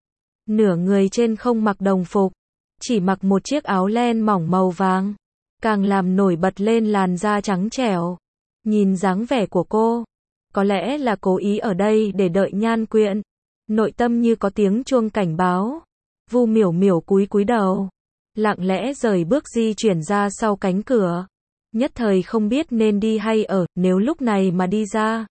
Nửa người trên không mặc đồng phục, chỉ mặc một chiếc áo len mỏng màu vàng, càng làm nổi bật lên làn da trắng trẻo. Nhìn dáng vẻ của cô, có lẽ là cố ý ở đây để đợi Nhan Quyện. Nội tâm như có tiếng chuông cảnh báo. Vu Miểu Miểu cúi cúi đầu, lặng lẽ rời bước di chuyển ra sau cánh cửa. Nhất thời không biết nên đi hay ở, nếu lúc này mà đi ra,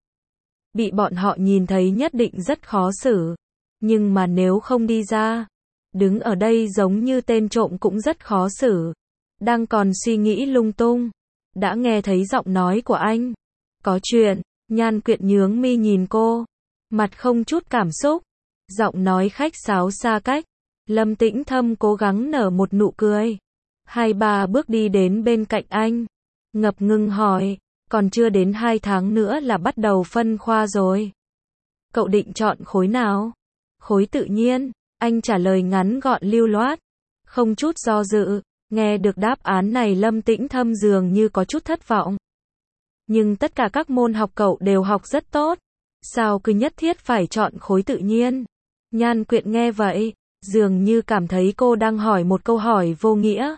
bị bọn họ nhìn thấy nhất định rất khó xử. Nhưng mà nếu không đi ra, đứng ở đây giống như tên trộm cũng rất khó xử. Đang còn suy nghĩ lung tung, đã nghe thấy giọng nói của anh. Có chuyện. Nhan Quyện nhướng mi nhìn cô, mặt không chút cảm xúc, giọng nói khách sáo xa cách. Lâm Tĩnh Thâm cố gắng nở một nụ cười, hai ba bước đi đến bên cạnh anh, ngập ngừng hỏi, còn chưa đến hai tháng nữa là bắt đầu phân khoa rồi. Cậu định chọn khối nào? Khối tự nhiên, anh trả lời ngắn gọn lưu loát, không chút do dự. Nghe được đáp án này Lâm Tĩnh Thâm dường như có chút thất vọng. Nhưng tất cả các môn học cậu đều học rất tốt, sao cứ nhất thiết phải chọn khối tự nhiên? Nhan Quyện nghe vậy, dường như cảm thấy cô đang hỏi một câu hỏi vô nghĩa.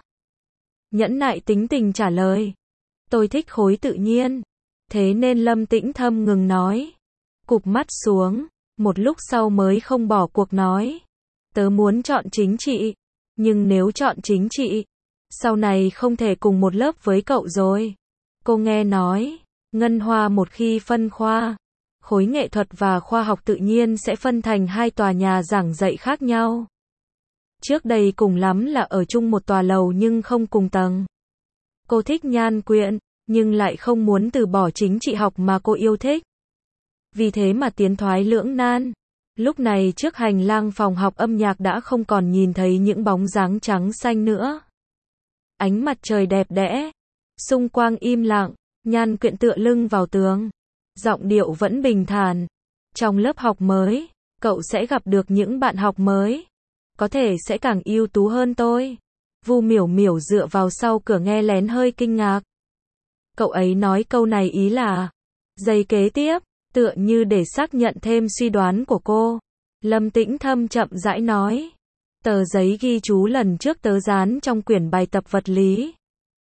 Nhẫn nại tính tình trả lời, tôi thích khối tự nhiên. Thế nên Lâm Tĩnh Thâm ngừng nói, cụp mắt xuống, một lúc sau mới không bỏ cuộc nói, tớ muốn chọn chính trị, nhưng nếu chọn chính trị, sau này không thể cùng một lớp với cậu rồi. Cô nghe nói, Ngân Hoa một khi phân khoa, khối nghệ thuật và khoa học tự nhiên sẽ phân thành hai tòa nhà giảng dạy khác nhau. Trước đây cùng lắm là ở chung một tòa lầu nhưng không cùng tầng. Cô thích Nhan Quyện, nhưng lại không muốn từ bỏ chính trị học mà cô yêu thích. Vì thế mà tiến thoái lưỡng nan. Lúc này trước hành lang phòng học âm nhạc đã không còn nhìn thấy những bóng dáng trắng xanh nữa. Ánh mặt trời đẹp đẽ, xung quanh im lặng, Nhan Quyện tựa lưng vào tường, giọng điệu vẫn bình thản. Trong lớp học mới, cậu sẽ gặp được những bạn học mới, có thể sẽ càng ưu tú hơn tôi. Vu Miểu Miểu dựa vào sau cửa nghe lén hơi kinh ngạc. Cậu ấy nói câu này ý là, giây kế tiếp, tựa như để xác nhận thêm suy đoán của cô. Lâm Tĩnh Thâm chậm rãi nói, tờ giấy ghi chú lần trước tớ dán trong quyển bài tập vật lý.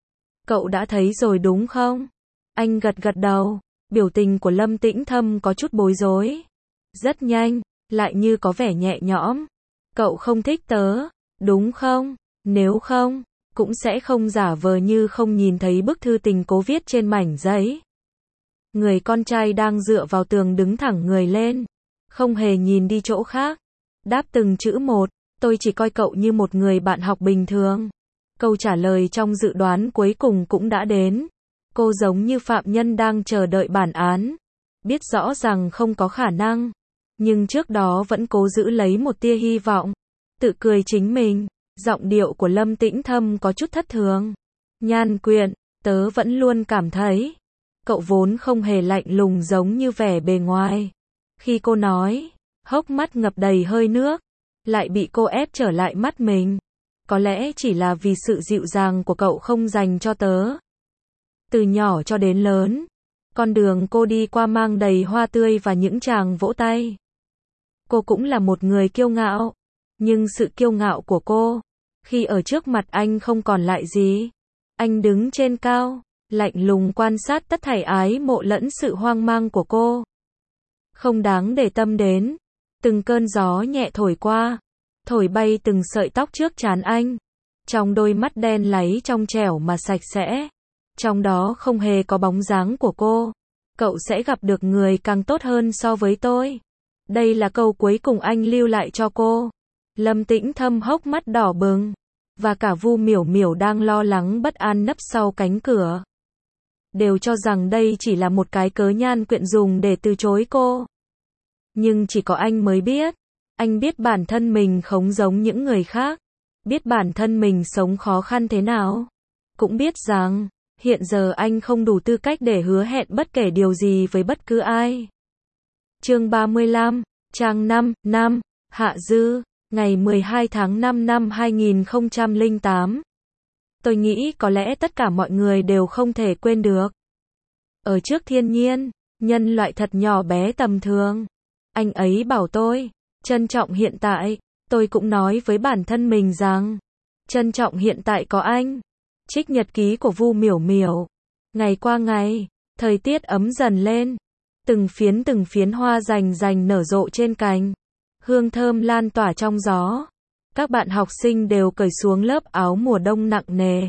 Cậu đã thấy rồi đúng không? Anh gật gật đầu, biểu tình của Lâm Tĩnh Thâm có chút bối rối. Rất nhanh, lại như có vẻ nhẹ nhõm. Cậu không thích tớ, đúng không? Nếu không, cũng sẽ không giả vờ như không nhìn thấy bức thư tình cố viết trên mảnh giấy. Người con trai đang dựa vào tường đứng thẳng người lên, không hề nhìn đi chỗ khác. Đáp từng chữ một, tôi chỉ coi cậu như một người bạn học bình thường. Câu trả lời trong dự đoán cuối cùng cũng đã đến. Cô giống như phạm nhân đang chờ đợi bản án. Biết rõ rằng không có khả năng, nhưng trước đó vẫn cố giữ lấy một tia hy vọng. Tự cười chính mình, giọng điệu của Lâm Tĩnh Thâm có chút thất thường. Nhan Quyện, tớ vẫn luôn cảm thấy, cậu vốn không hề lạnh lùng giống như vẻ bề ngoài. Khi cô nói, hốc mắt ngập đầy hơi nước, lại bị cô ép trở lại mắt mình. Có lẽ chỉ là vì sự dịu dàng của cậu không dành cho tớ. Từ nhỏ cho đến lớn, con đường cô đi qua mang đầy hoa tươi và những tràng vỗ tay. Cô cũng là một người kiêu ngạo, nhưng sự kiêu ngạo của cô, khi ở trước mặt anh không còn lại gì. Anh đứng trên cao, lạnh lùng quan sát tất thảy ái mộ lẫn sự hoang mang của cô. Không đáng để tâm đến. Từng cơn gió nhẹ thổi qua, thổi bay từng sợi tóc trước trán anh. Trong đôi mắt đen láy trong trẻo mà sạch sẽ, trong đó không hề có bóng dáng của cô. Cậu sẽ gặp được người càng tốt hơn so với tôi. Đây là câu cuối cùng anh lưu lại cho cô. Lâm Tĩnh Thâm hốc mắt đỏ bừng, và cả Vu Miểu Miểu đang lo lắng bất an nấp sau cánh cửa, đều cho rằng đây chỉ là một cái cớ Nhan Quyện dùng để từ chối cô. Nhưng chỉ có anh mới biết, anh biết bản thân mình không giống những người khác, biết bản thân mình sống khó khăn thế nào, cũng biết rằng hiện giờ anh không đủ tư cách để hứa hẹn bất kể điều gì với bất cứ ai. Chương ba mươi lăm, trang năm, năm, Hạ Dư. Ngày mười hai tháng năm năm hai nghìn không trăm lẻ tám. Tôi nghĩ có lẽ tất cả mọi người đều không thể quên được. Ở trước thiên nhiên, nhân loại thật nhỏ bé tầm thường. Anh ấy bảo tôi, trân trọng hiện tại. Tôi cũng nói với bản thân mình rằng, trân trọng hiện tại có anh. Trích nhật ký của Vu Miểu Miểu. Ngày qua ngày, thời tiết ấm dần lên. Từng phiến từng phiến hoa rành rành nở rộ trên cành. Hương thơm lan tỏa trong gió. Các bạn học sinh đều cởi xuống lớp áo mùa đông nặng nề.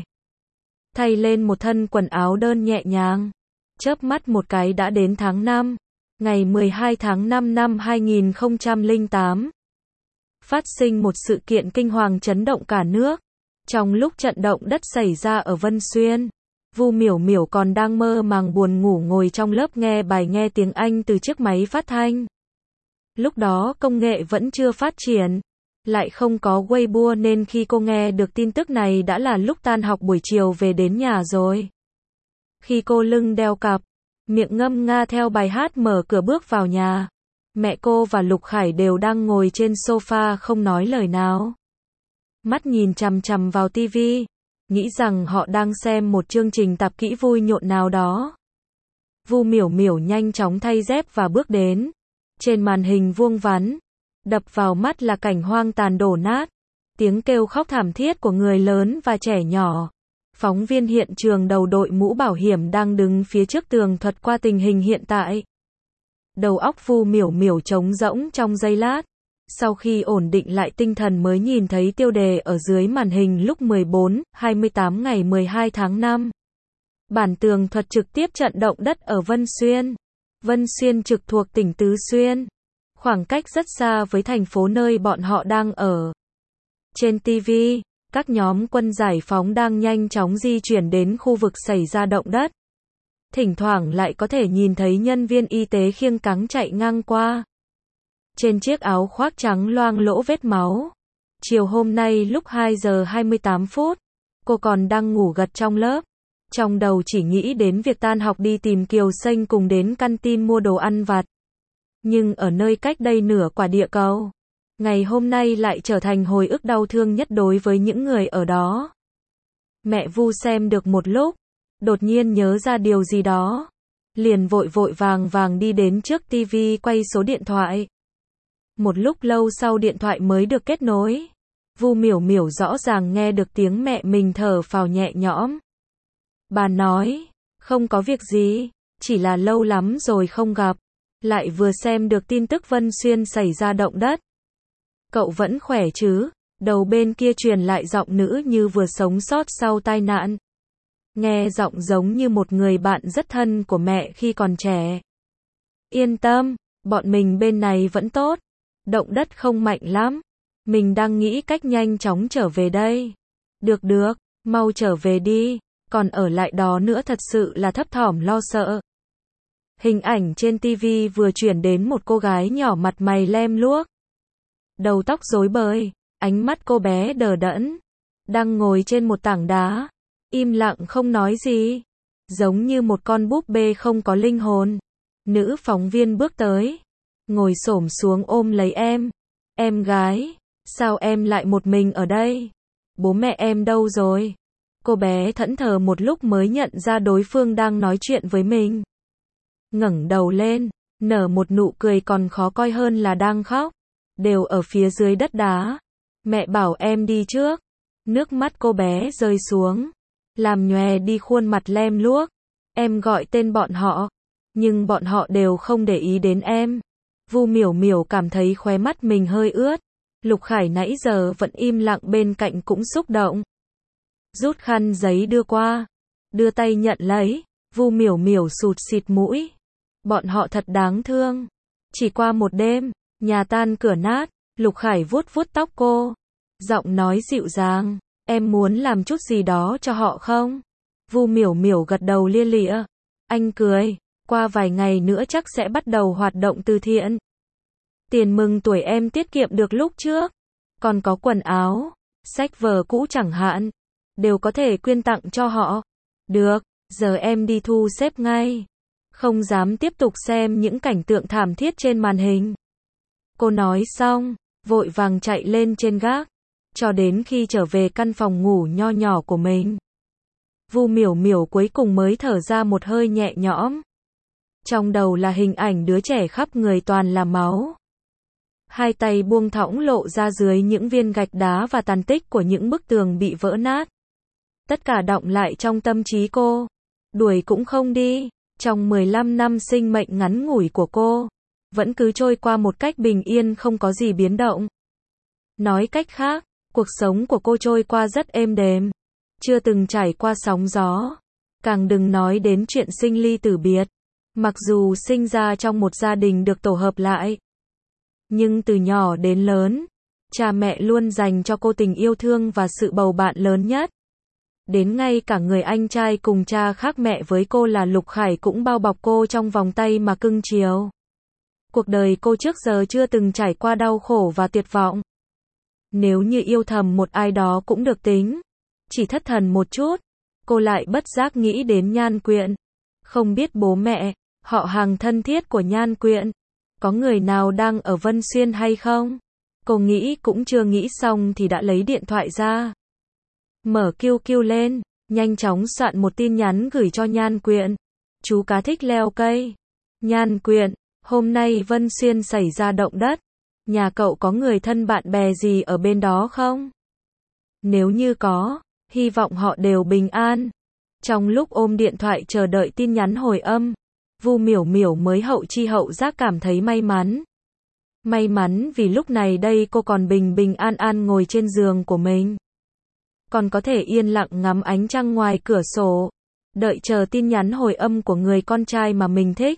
Thay lên một thân quần áo đơn nhẹ nhàng. Chớp mắt một cái đã đến tháng năm. Ngày mười hai tháng năm năm hai nghìn không trăm lẻ tám. Phát sinh một sự kiện kinh hoàng chấn động cả nước. Trong lúc trận động đất xảy ra ở Vân Xuyên, Vu Miểu Miểu còn đang mơ màng buồn ngủ ngồi trong lớp nghe bài nghe tiếng Anh từ chiếc máy phát thanh. Lúc đó công nghệ vẫn chưa phát triển, lại không có Weibo nên khi cô nghe được tin tức này đã là lúc tan học buổi chiều về đến nhà rồi. Khi cô lưng đeo cặp, miệng ngâm nga theo bài hát mở cửa bước vào nhà, mẹ cô và Lục Khải đều đang ngồi trên sofa không nói lời nào. Mắt nhìn chằm chằm vào tivi, nghĩ rằng họ đang xem một chương trình tạp kỹ vui nhộn nào đó. Vu Miểu Miểu nhanh chóng thay dép và bước đến. Trên màn hình vuông vắn, đập vào mắt là cảnh hoang tàn đổ nát, tiếng kêu khóc thảm thiết của người lớn và trẻ nhỏ. Phóng viên hiện trường đầu đội mũ bảo hiểm đang đứng phía trước tường thuật qua tình hình hiện tại. Đầu óc Vu Miểu Miểu trống rỗng trong giây lát. Sau khi ổn định lại tinh thần mới nhìn thấy tiêu đề ở dưới màn hình lúc mười bốn, hai mươi tám ngày mười hai tháng năm. Bản tường thuật trực tiếp trận động đất ở Vân Xuyên. Vân Xuyên trực thuộc tỉnh Tứ Xuyên. Khoảng cách rất xa với thành phố nơi bọn họ đang ở. Trên ti vi, các nhóm quân giải phóng đang nhanh chóng di chuyển đến khu vực xảy ra động đất. Thỉnh thoảng lại có thể nhìn thấy nhân viên y tế khiêng cáng chạy ngang qua. Trên chiếc áo khoác trắng loang lỗ vết máu. Chiều hôm nay lúc hai giờ hai mươi tám phút, cô còn đang ngủ gật trong lớp. Trong đầu chỉ nghĩ đến việc tan học đi tìm Kiều Xanh cùng đến canteen mua đồ ăn vặt. Nhưng ở nơi cách đây nửa quả địa cầu, ngày hôm nay lại trở thành hồi ức đau thương nhất đối với những người ở đó. Mẹ Vu xem được một lúc, đột nhiên nhớ ra điều gì đó. Liền vội vội vàng vàng đi đến trước tivi quay số điện thoại. Một lúc lâu sau điện thoại mới được kết nối. Vu Miểu Miểu rõ ràng nghe được tiếng mẹ mình thở phào nhẹ nhõm. Bà nói, không có việc gì, chỉ là lâu lắm rồi không gặp. Lại vừa xem được tin tức Vân Xuyên xảy ra động đất. Cậu vẫn khỏe chứ? Đầu bên kia truyền lại giọng nữ như vừa sống sót sau tai nạn. Nghe giọng giống như một người bạn rất thân của mẹ khi còn trẻ. Yên tâm, bọn mình bên này vẫn tốt. Động đất không mạnh lắm. Mình đang nghĩ cách nhanh chóng trở về đây. Được được, mau trở về đi. Còn ở lại đó nữa thật sự là thấp thỏm lo sợ. Hình ảnh trên tivi vừa chuyển đến một cô gái nhỏ mặt mày lem luốc. Đầu tóc rối bời, ánh mắt cô bé đờ đẫn. Đang ngồi trên một tảng đá. Im lặng không nói gì. Giống như một con búp bê không có linh hồn. Nữ phóng viên bước tới. Ngồi xổm xuống ôm lấy em. Em gái, sao em lại một mình ở đây? Bố mẹ em đâu rồi? Cô bé thẫn thờ một lúc mới nhận ra đối phương đang nói chuyện với mình. Ngẩng đầu lên, nở một nụ cười còn khó coi hơn là đang khóc. Đều ở phía dưới đất đá. Mẹ bảo em đi trước. Nước mắt cô bé rơi xuống. Làm nhòe đi khuôn mặt lem luốc. Em gọi tên bọn họ. Nhưng bọn họ đều không để ý đến em. Vu Miểu Miểu cảm thấy khóe mắt mình hơi ướt. Lục Khải nãy giờ vẫn im lặng bên cạnh cũng xúc động. Rút khăn giấy đưa qua. Đưa tay nhận lấy. Vu Miểu Miểu sụt xịt mũi. Bọn họ thật đáng thương. Chỉ qua một đêm, nhà tan cửa nát. Lục Khải vuốt vuốt tóc cô. Giọng nói dịu dàng. Em muốn làm chút gì đó cho họ không? Vu Miểu Miểu gật đầu lia lịa. Anh cười. Qua vài ngày nữa chắc sẽ bắt đầu hoạt động từ thiện. Tiền mừng tuổi em tiết kiệm được lúc trước. Còn có quần áo, sách vở cũ chẳng hạn. Đều có thể quyên tặng cho họ. Được, giờ em đi thu xếp ngay. Không dám tiếp tục xem những cảnh tượng thảm thiết trên màn hình. Cô nói xong, vội vàng chạy lên trên gác, cho đến khi trở về căn phòng ngủ nho nhỏ của mình. Vu Miểu Miểu cuối cùng mới thở ra một hơi nhẹ nhõm. Trong đầu là hình ảnh đứa trẻ khắp người toàn là máu. Hai tay buông thõng lộ ra dưới những viên gạch đá và tàn tích của những bức tường bị vỡ nát. Tất cả đọng lại trong tâm trí cô. Đuổi cũng không đi. Trong mười lăm năm sinh mệnh ngắn ngủi của cô, vẫn cứ trôi qua một cách bình yên không có gì biến động. Nói cách khác, cuộc sống của cô trôi qua rất êm đềm. Chưa từng trải qua sóng gió. Càng đừng nói đến chuyện sinh ly tử biệt. Mặc dù sinh ra trong một gia đình được tổ hợp lại, nhưng từ nhỏ đến lớn, cha mẹ luôn dành cho cô tình yêu thương và sự bầu bạn lớn nhất. Đến ngay cả người anh trai cùng cha khác mẹ với cô là Lục Khải cũng bao bọc cô trong vòng tay mà cưng chiều. Cuộc đời cô trước giờ chưa từng trải qua đau khổ và tuyệt vọng. Nếu như yêu thầm một ai đó cũng được tính. Chỉ thất thần một chút, cô lại bất giác nghĩ đến Nhan Quyện. Không biết bố mẹ, họ hàng thân thiết của Nhan Quyện, có người nào đang ở Vân Xuyên hay không? Cô nghĩ cũng chưa nghĩ xong thì đã lấy điện thoại ra. Mở Q Q lên, nhanh chóng soạn một tin nhắn gửi cho Nhan Quyện. Chú cá thích leo cây. Nhan Quyện, hôm nay Vân Xuyên xảy ra động đất. Nhà cậu có người thân bạn bè gì ở bên đó không? Nếu như có, hy vọng họ đều bình an. Trong lúc ôm điện thoại chờ đợi tin nhắn hồi âm, Vu Miểu Miểu mới hậu chi hậu giác cảm thấy may mắn. May mắn vì lúc này đây cô còn bình bình an an ngồi trên giường của mình. Còn có thể yên lặng ngắm ánh trăng ngoài cửa sổ, đợi chờ tin nhắn hồi âm của người con trai mà mình thích.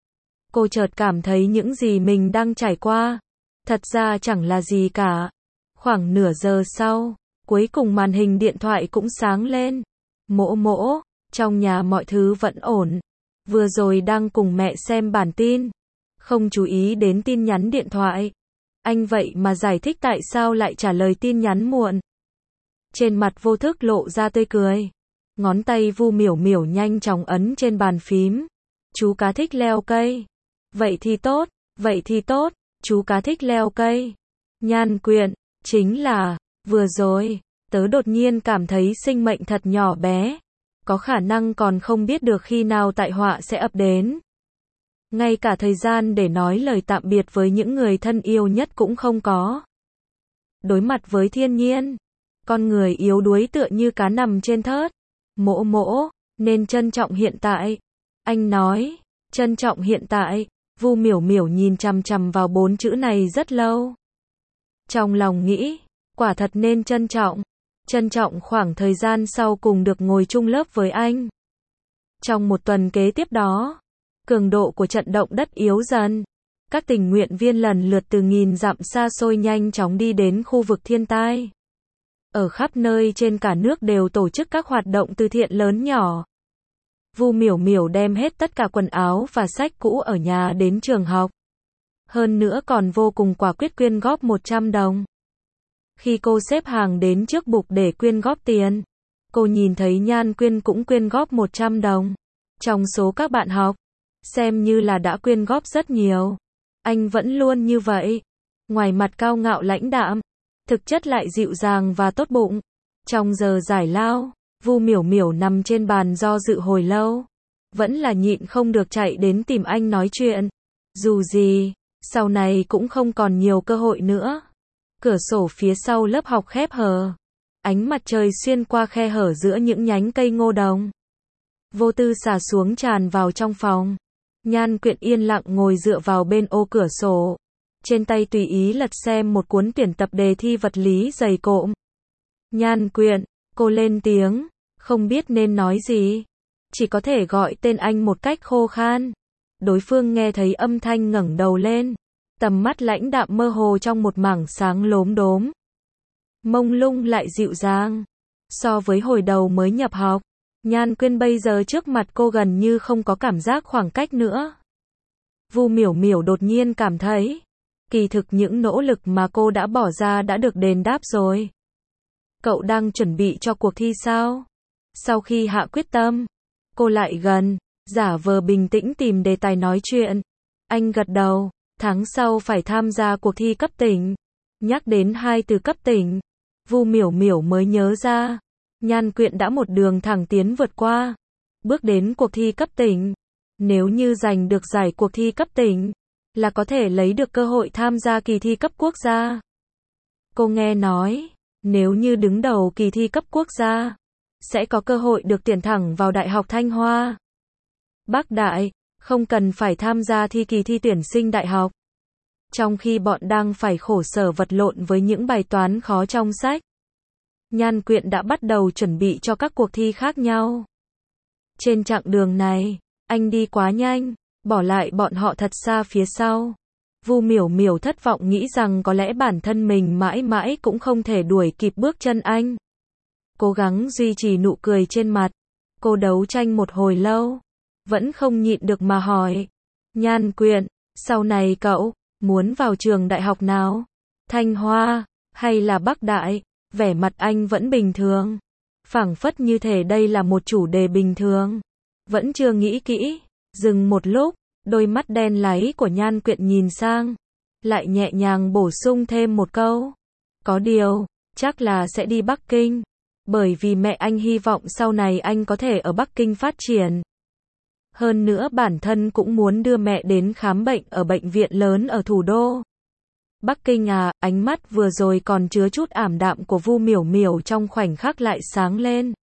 Cô chợt cảm thấy những gì mình đang trải qua, thật ra chẳng là gì cả. Khoảng nửa giờ sau, cuối cùng màn hình điện thoại cũng sáng lên. Mỗ mỗ, trong nhà mọi thứ vẫn ổn. Vừa rồi đang cùng mẹ xem bản tin, không chú ý đến tin nhắn điện thoại. Anh vậy mà giải thích tại sao lại trả lời tin nhắn muộn. Trên mặt vô thức lộ ra tươi cười. Ngón tay Vu Miểu Miểu nhanh chóng ấn trên bàn phím. Chú cá thích leo cây. Vậy thì tốt, vậy thì tốt, chú cá thích leo cây. Nhan Quyện, chính là, vừa rồi, tớ đột nhiên cảm thấy sinh mệnh thật nhỏ bé. Có khả năng còn không biết được khi nào tai họa sẽ ập đến. Ngay cả thời gian để nói lời tạm biệt với những người thân yêu nhất cũng không có. Đối mặt với thiên nhiên, con người yếu đuối tựa như cá nằm trên thớt. Mỗ mỗ, nên trân trọng hiện tại. Anh nói, trân trọng hiện tại. Vu Miểu Miểu nhìn chằm chằm vào bốn chữ này rất lâu. Trong lòng nghĩ, quả thật nên trân trọng. Trân trọng khoảng thời gian sau cùng được ngồi chung lớp với anh. Trong một tuần kế tiếp đó, cường độ của trận động đất yếu dần. Các tình nguyện viên lần lượt từ nghìn dặm xa xôi nhanh chóng đi đến khu vực thiên tai. Ở khắp nơi trên cả nước đều tổ chức các hoạt động từ thiện lớn nhỏ. Vu Miểu Miểu đem hết tất cả quần áo và sách cũ ở nhà đến trường học. Hơn nữa còn vô cùng quả quyết quyên góp một trăm đồng. Khi cô xếp hàng đến trước bục để quyên góp tiền, cô nhìn thấy Nhan Quyên cũng quyên góp một trăm đồng. Trong số các bạn học, xem như là đã quyên góp rất nhiều. Anh vẫn luôn như vậy. Ngoài mặt cao ngạo lãnh đạm, thực chất lại dịu dàng và tốt bụng. Trong giờ giải lao, Vu Miểu Miểu nằm trên bàn do dự hồi lâu. Vẫn là nhịn không được chạy đến tìm anh nói chuyện. Dù gì, sau này cũng không còn nhiều cơ hội nữa. Cửa sổ phía sau lớp học khép hờ. Ánh mặt trời xuyên qua khe hở giữa những nhánh cây ngô đồng. Vô tư xả xuống tràn vào trong phòng. Nhan Quyện yên lặng ngồi dựa vào bên ô cửa sổ. Trên tay tùy ý lật xem một cuốn tuyển tập đề thi vật lý dày cộm. Nhan Quyện, cô lên tiếng, không biết nên nói gì. Chỉ có thể gọi tên anh một cách khô khan. Đối phương nghe thấy âm thanh ngẩng đầu lên. Tầm mắt lãnh đạm mơ hồ trong một mảng sáng lốm đốm. Mông lung lại dịu dàng. So với hồi đầu mới nhập học, Nhan Quyên bây giờ trước mặt cô gần như không có cảm giác khoảng cách nữa. Vu Miểu Miểu đột nhiên cảm thấy, kỳ thực những nỗ lực mà cô đã bỏ ra đã được đền đáp rồi. Cậu đang chuẩn bị cho cuộc thi sao? Sau khi hạ quyết tâm, cô lại gần, giả vờ bình tĩnh tìm đề tài nói chuyện. Anh gật đầu, tháng sau phải tham gia cuộc thi cấp tỉnh. Nhắc đến hai từ cấp tỉnh, Vu Miểu Miểu mới nhớ ra, Nhan Quyện đã một đường thẳng tiến vượt qua, bước đến cuộc thi cấp tỉnh. Nếu như giành được giải cuộc thi cấp tỉnh, là có thể lấy được cơ hội tham gia kỳ thi cấp quốc gia. Cô nghe nói, nếu như đứng đầu kỳ thi cấp quốc gia, sẽ có cơ hội được tuyển thẳng vào Đại học Thanh Hoa, Bắc Đại, không cần phải tham gia thi kỳ thi tuyển sinh đại học. Trong khi bọn đang phải khổ sở vật lộn với những bài toán khó trong sách, Nhan Quyện đã bắt đầu chuẩn bị cho các cuộc thi khác nhau. Trên chặng đường này, anh đi quá nhanh, bỏ lại bọn họ thật xa phía sau. Vu Miểu Miểu thất vọng nghĩ rằng có lẽ bản thân mình mãi mãi cũng không thể đuổi kịp bước chân anh. Cố gắng duy trì nụ cười trên mặt, cô đấu tranh một hồi lâu, vẫn không nhịn được mà hỏi. Nhan Quyện, sau này cậu muốn vào trường đại học nào? Thanh Hoa, hay là Bắc Đại? Vẻ mặt anh vẫn bình thường, phảng phất như thể đây là một chủ đề bình thường. Vẫn chưa nghĩ kỹ, dừng một lúc, đôi mắt đen láy của Nhan Quyện nhìn sang, lại nhẹ nhàng bổ sung thêm một câu. Có điều, chắc là sẽ đi Bắc Kinh, bởi vì mẹ anh hy vọng sau này anh có thể ở Bắc Kinh phát triển. Hơn nữa bản thân cũng muốn đưa mẹ đến khám bệnh ở bệnh viện lớn ở thủ đô. Bắc Kinh à, ánh mắt vừa rồi còn chứa chút ảm đạm của Vu Miểu Miểu trong khoảnh khắc lại sáng lên.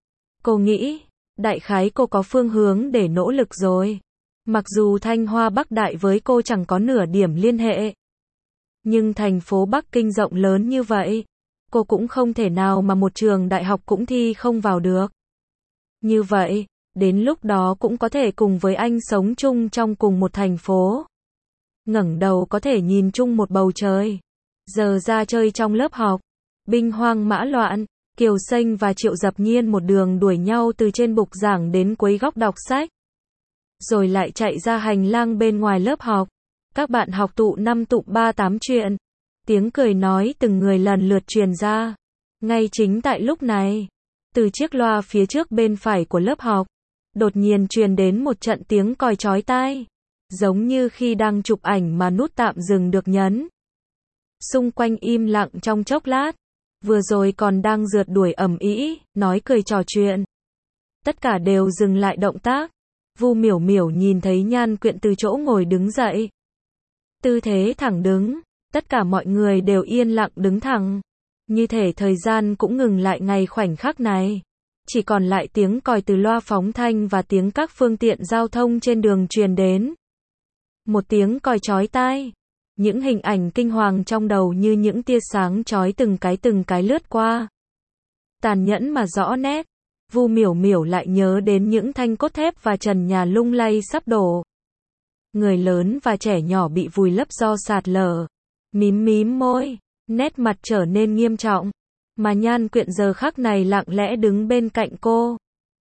Cô nghĩ, đại khái cô có phương hướng để nỗ lực rồi. Mặc dù Thanh Hoa Bắc Đại với cô chẳng có nửa điểm liên hệ, nhưng thành phố Bắc Kinh rộng lớn như vậy, cô cũng không thể nào mà một trường đại học cũng thi không vào được. Như vậy, đến lúc đó cũng có thể cùng với anh sống chung trong cùng một thành phố. Ngẩng đầu có thể nhìn chung một bầu trời. Giờ ra chơi trong lớp học, binh hoang mã loạn, Kiều Xanh và Triệu Dập Nhiên một đường đuổi nhau từ trên bục giảng đến cuối góc đọc sách. Rồi lại chạy ra hành lang bên ngoài lớp học. Các bạn học tụ năm tụ ba tám chuyện. Tiếng cười nói từng người lần lượt truyền ra. Ngay chính tại lúc này, từ chiếc loa phía trước bên phải của lớp học, đột nhiên truyền đến một trận tiếng còi chói tai. Giống như khi đang chụp ảnh mà nút tạm dừng được nhấn. Xung quanh im lặng trong chốc lát. Vừa rồi còn đang rượt đuổi ầm ĩ, nói cười trò chuyện. Tất cả đều dừng lại động tác. Vu Miểu Miểu nhìn thấy Nhan Quyện từ chỗ ngồi đứng dậy. Tư thế thẳng đứng, tất cả mọi người đều yên lặng đứng thẳng. Như thể thời gian cũng ngừng lại ngay khoảnh khắc này. Chỉ còn lại tiếng còi từ loa phóng thanh và tiếng các phương tiện giao thông trên đường truyền đến. Một tiếng còi chói tai. Những hình ảnh kinh hoàng trong đầu như những tia sáng chói từng cái từng cái lướt qua. Tàn nhẫn mà rõ nét. Vu Miểu Miểu lại nhớ đến những thanh cốt thép và trần nhà lung lay sắp đổ. Người lớn và trẻ nhỏ bị vùi lấp do sạt lở. Mím mím môi, nét mặt trở nên nghiêm trọng. Mà Nhan Quyện giờ khắc này lặng lẽ đứng bên cạnh cô.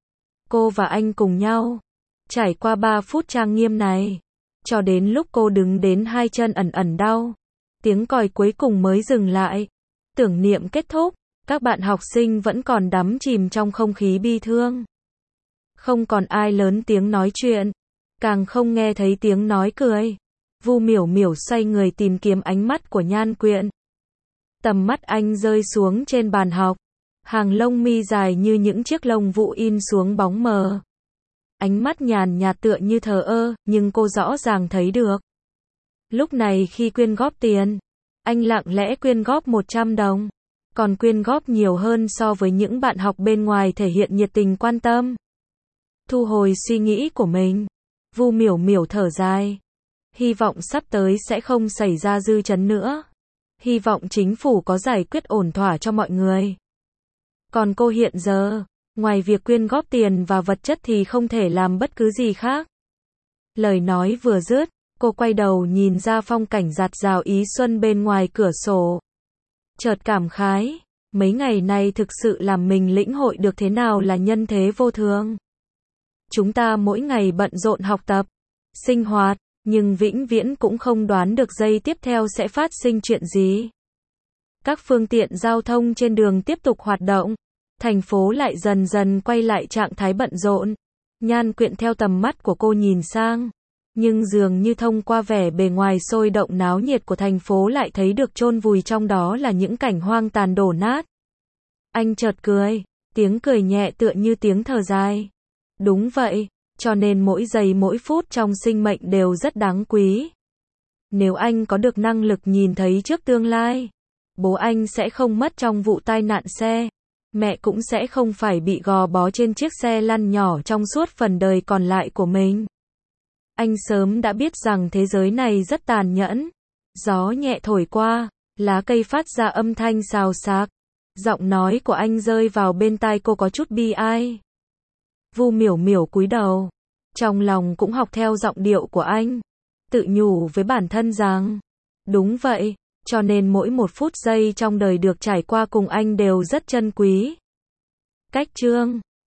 Cô và anh cùng nhau trải qua ba phút trang nghiêm này. Cho đến lúc cô đứng đến hai chân ẩn ẩn đau. Tiếng còi cuối cùng mới dừng lại. Tưởng niệm kết thúc. Các bạn học sinh vẫn còn đắm chìm trong không khí bi thương. Không còn ai lớn tiếng nói chuyện. Càng không nghe thấy tiếng nói cười. Vu Miểu Miểu xoay người tìm kiếm ánh mắt của Nhan Quyện. Tầm mắt anh rơi xuống trên bàn học. Hàng lông mi dài như những chiếc lông vũ in xuống bóng mờ. Ánh mắt nhàn nhạt tựa như thờ ơ, nhưng cô rõ ràng thấy được. Lúc này khi quyên góp tiền, anh lặng lẽ quyên góp một trăm đồng. Còn quyên góp nhiều hơn so với những bạn học bên ngoài thể hiện nhiệt tình quan tâm. Thu hồi suy nghĩ của mình, Vu Miểu Miểu thở dài. Hy vọng sắp tới sẽ không xảy ra dư chấn nữa. Hy vọng chính phủ có giải quyết ổn thỏa cho mọi người. Còn cô hiện giờ, ngoài việc quyên góp tiền và vật chất thì không thể làm bất cứ gì khác. Lời nói vừa dứt, cô quay đầu nhìn ra phong cảnh rạt rào ý xuân bên ngoài cửa sổ. Chợt cảm khái, mấy ngày nay thực sự làm mình lĩnh hội được thế nào là nhân thế vô thường. Chúng ta mỗi ngày bận rộn học tập, sinh hoạt, nhưng vĩnh viễn cũng không đoán được giây tiếp theo sẽ phát sinh chuyện gì. Các phương tiện giao thông trên đường tiếp tục hoạt động, thành phố lại dần dần quay lại trạng thái bận rộn. Nhan Quyện theo tầm mắt của cô nhìn sang, Nhưng dường như thông qua vẻ bề ngoài sôi động náo nhiệt của thành phố lại thấy được chôn vùi trong đó là những cảnh hoang tàn đổ nát. Anh chợt cười, tiếng cười nhẹ tựa như tiếng thở dài. Đúng vậy, cho nên mỗi giây mỗi phút trong sinh mệnh đều rất đáng quý. Nếu anh có được năng lực nhìn thấy trước tương lai, bố anh sẽ không mất trong vụ tai nạn xe, mẹ cũng sẽ không phải bị gò bó trên chiếc xe lăn nhỏ trong suốt phần đời còn lại của mình. Anh sớm đã biết rằng thế giới này rất tàn nhẫn. Gió nhẹ thổi qua, lá cây phát ra âm thanh xào xạc. Giọng nói của anh rơi vào bên tai cô có chút bi ai. Vu Miểu Miểu cúi đầu, trong lòng cũng học theo giọng điệu của anh, tự nhủ với bản thân rằng, đúng vậy, cho nên mỗi một phút giây trong đời được trải qua cùng anh đều rất trân quý. Cách chương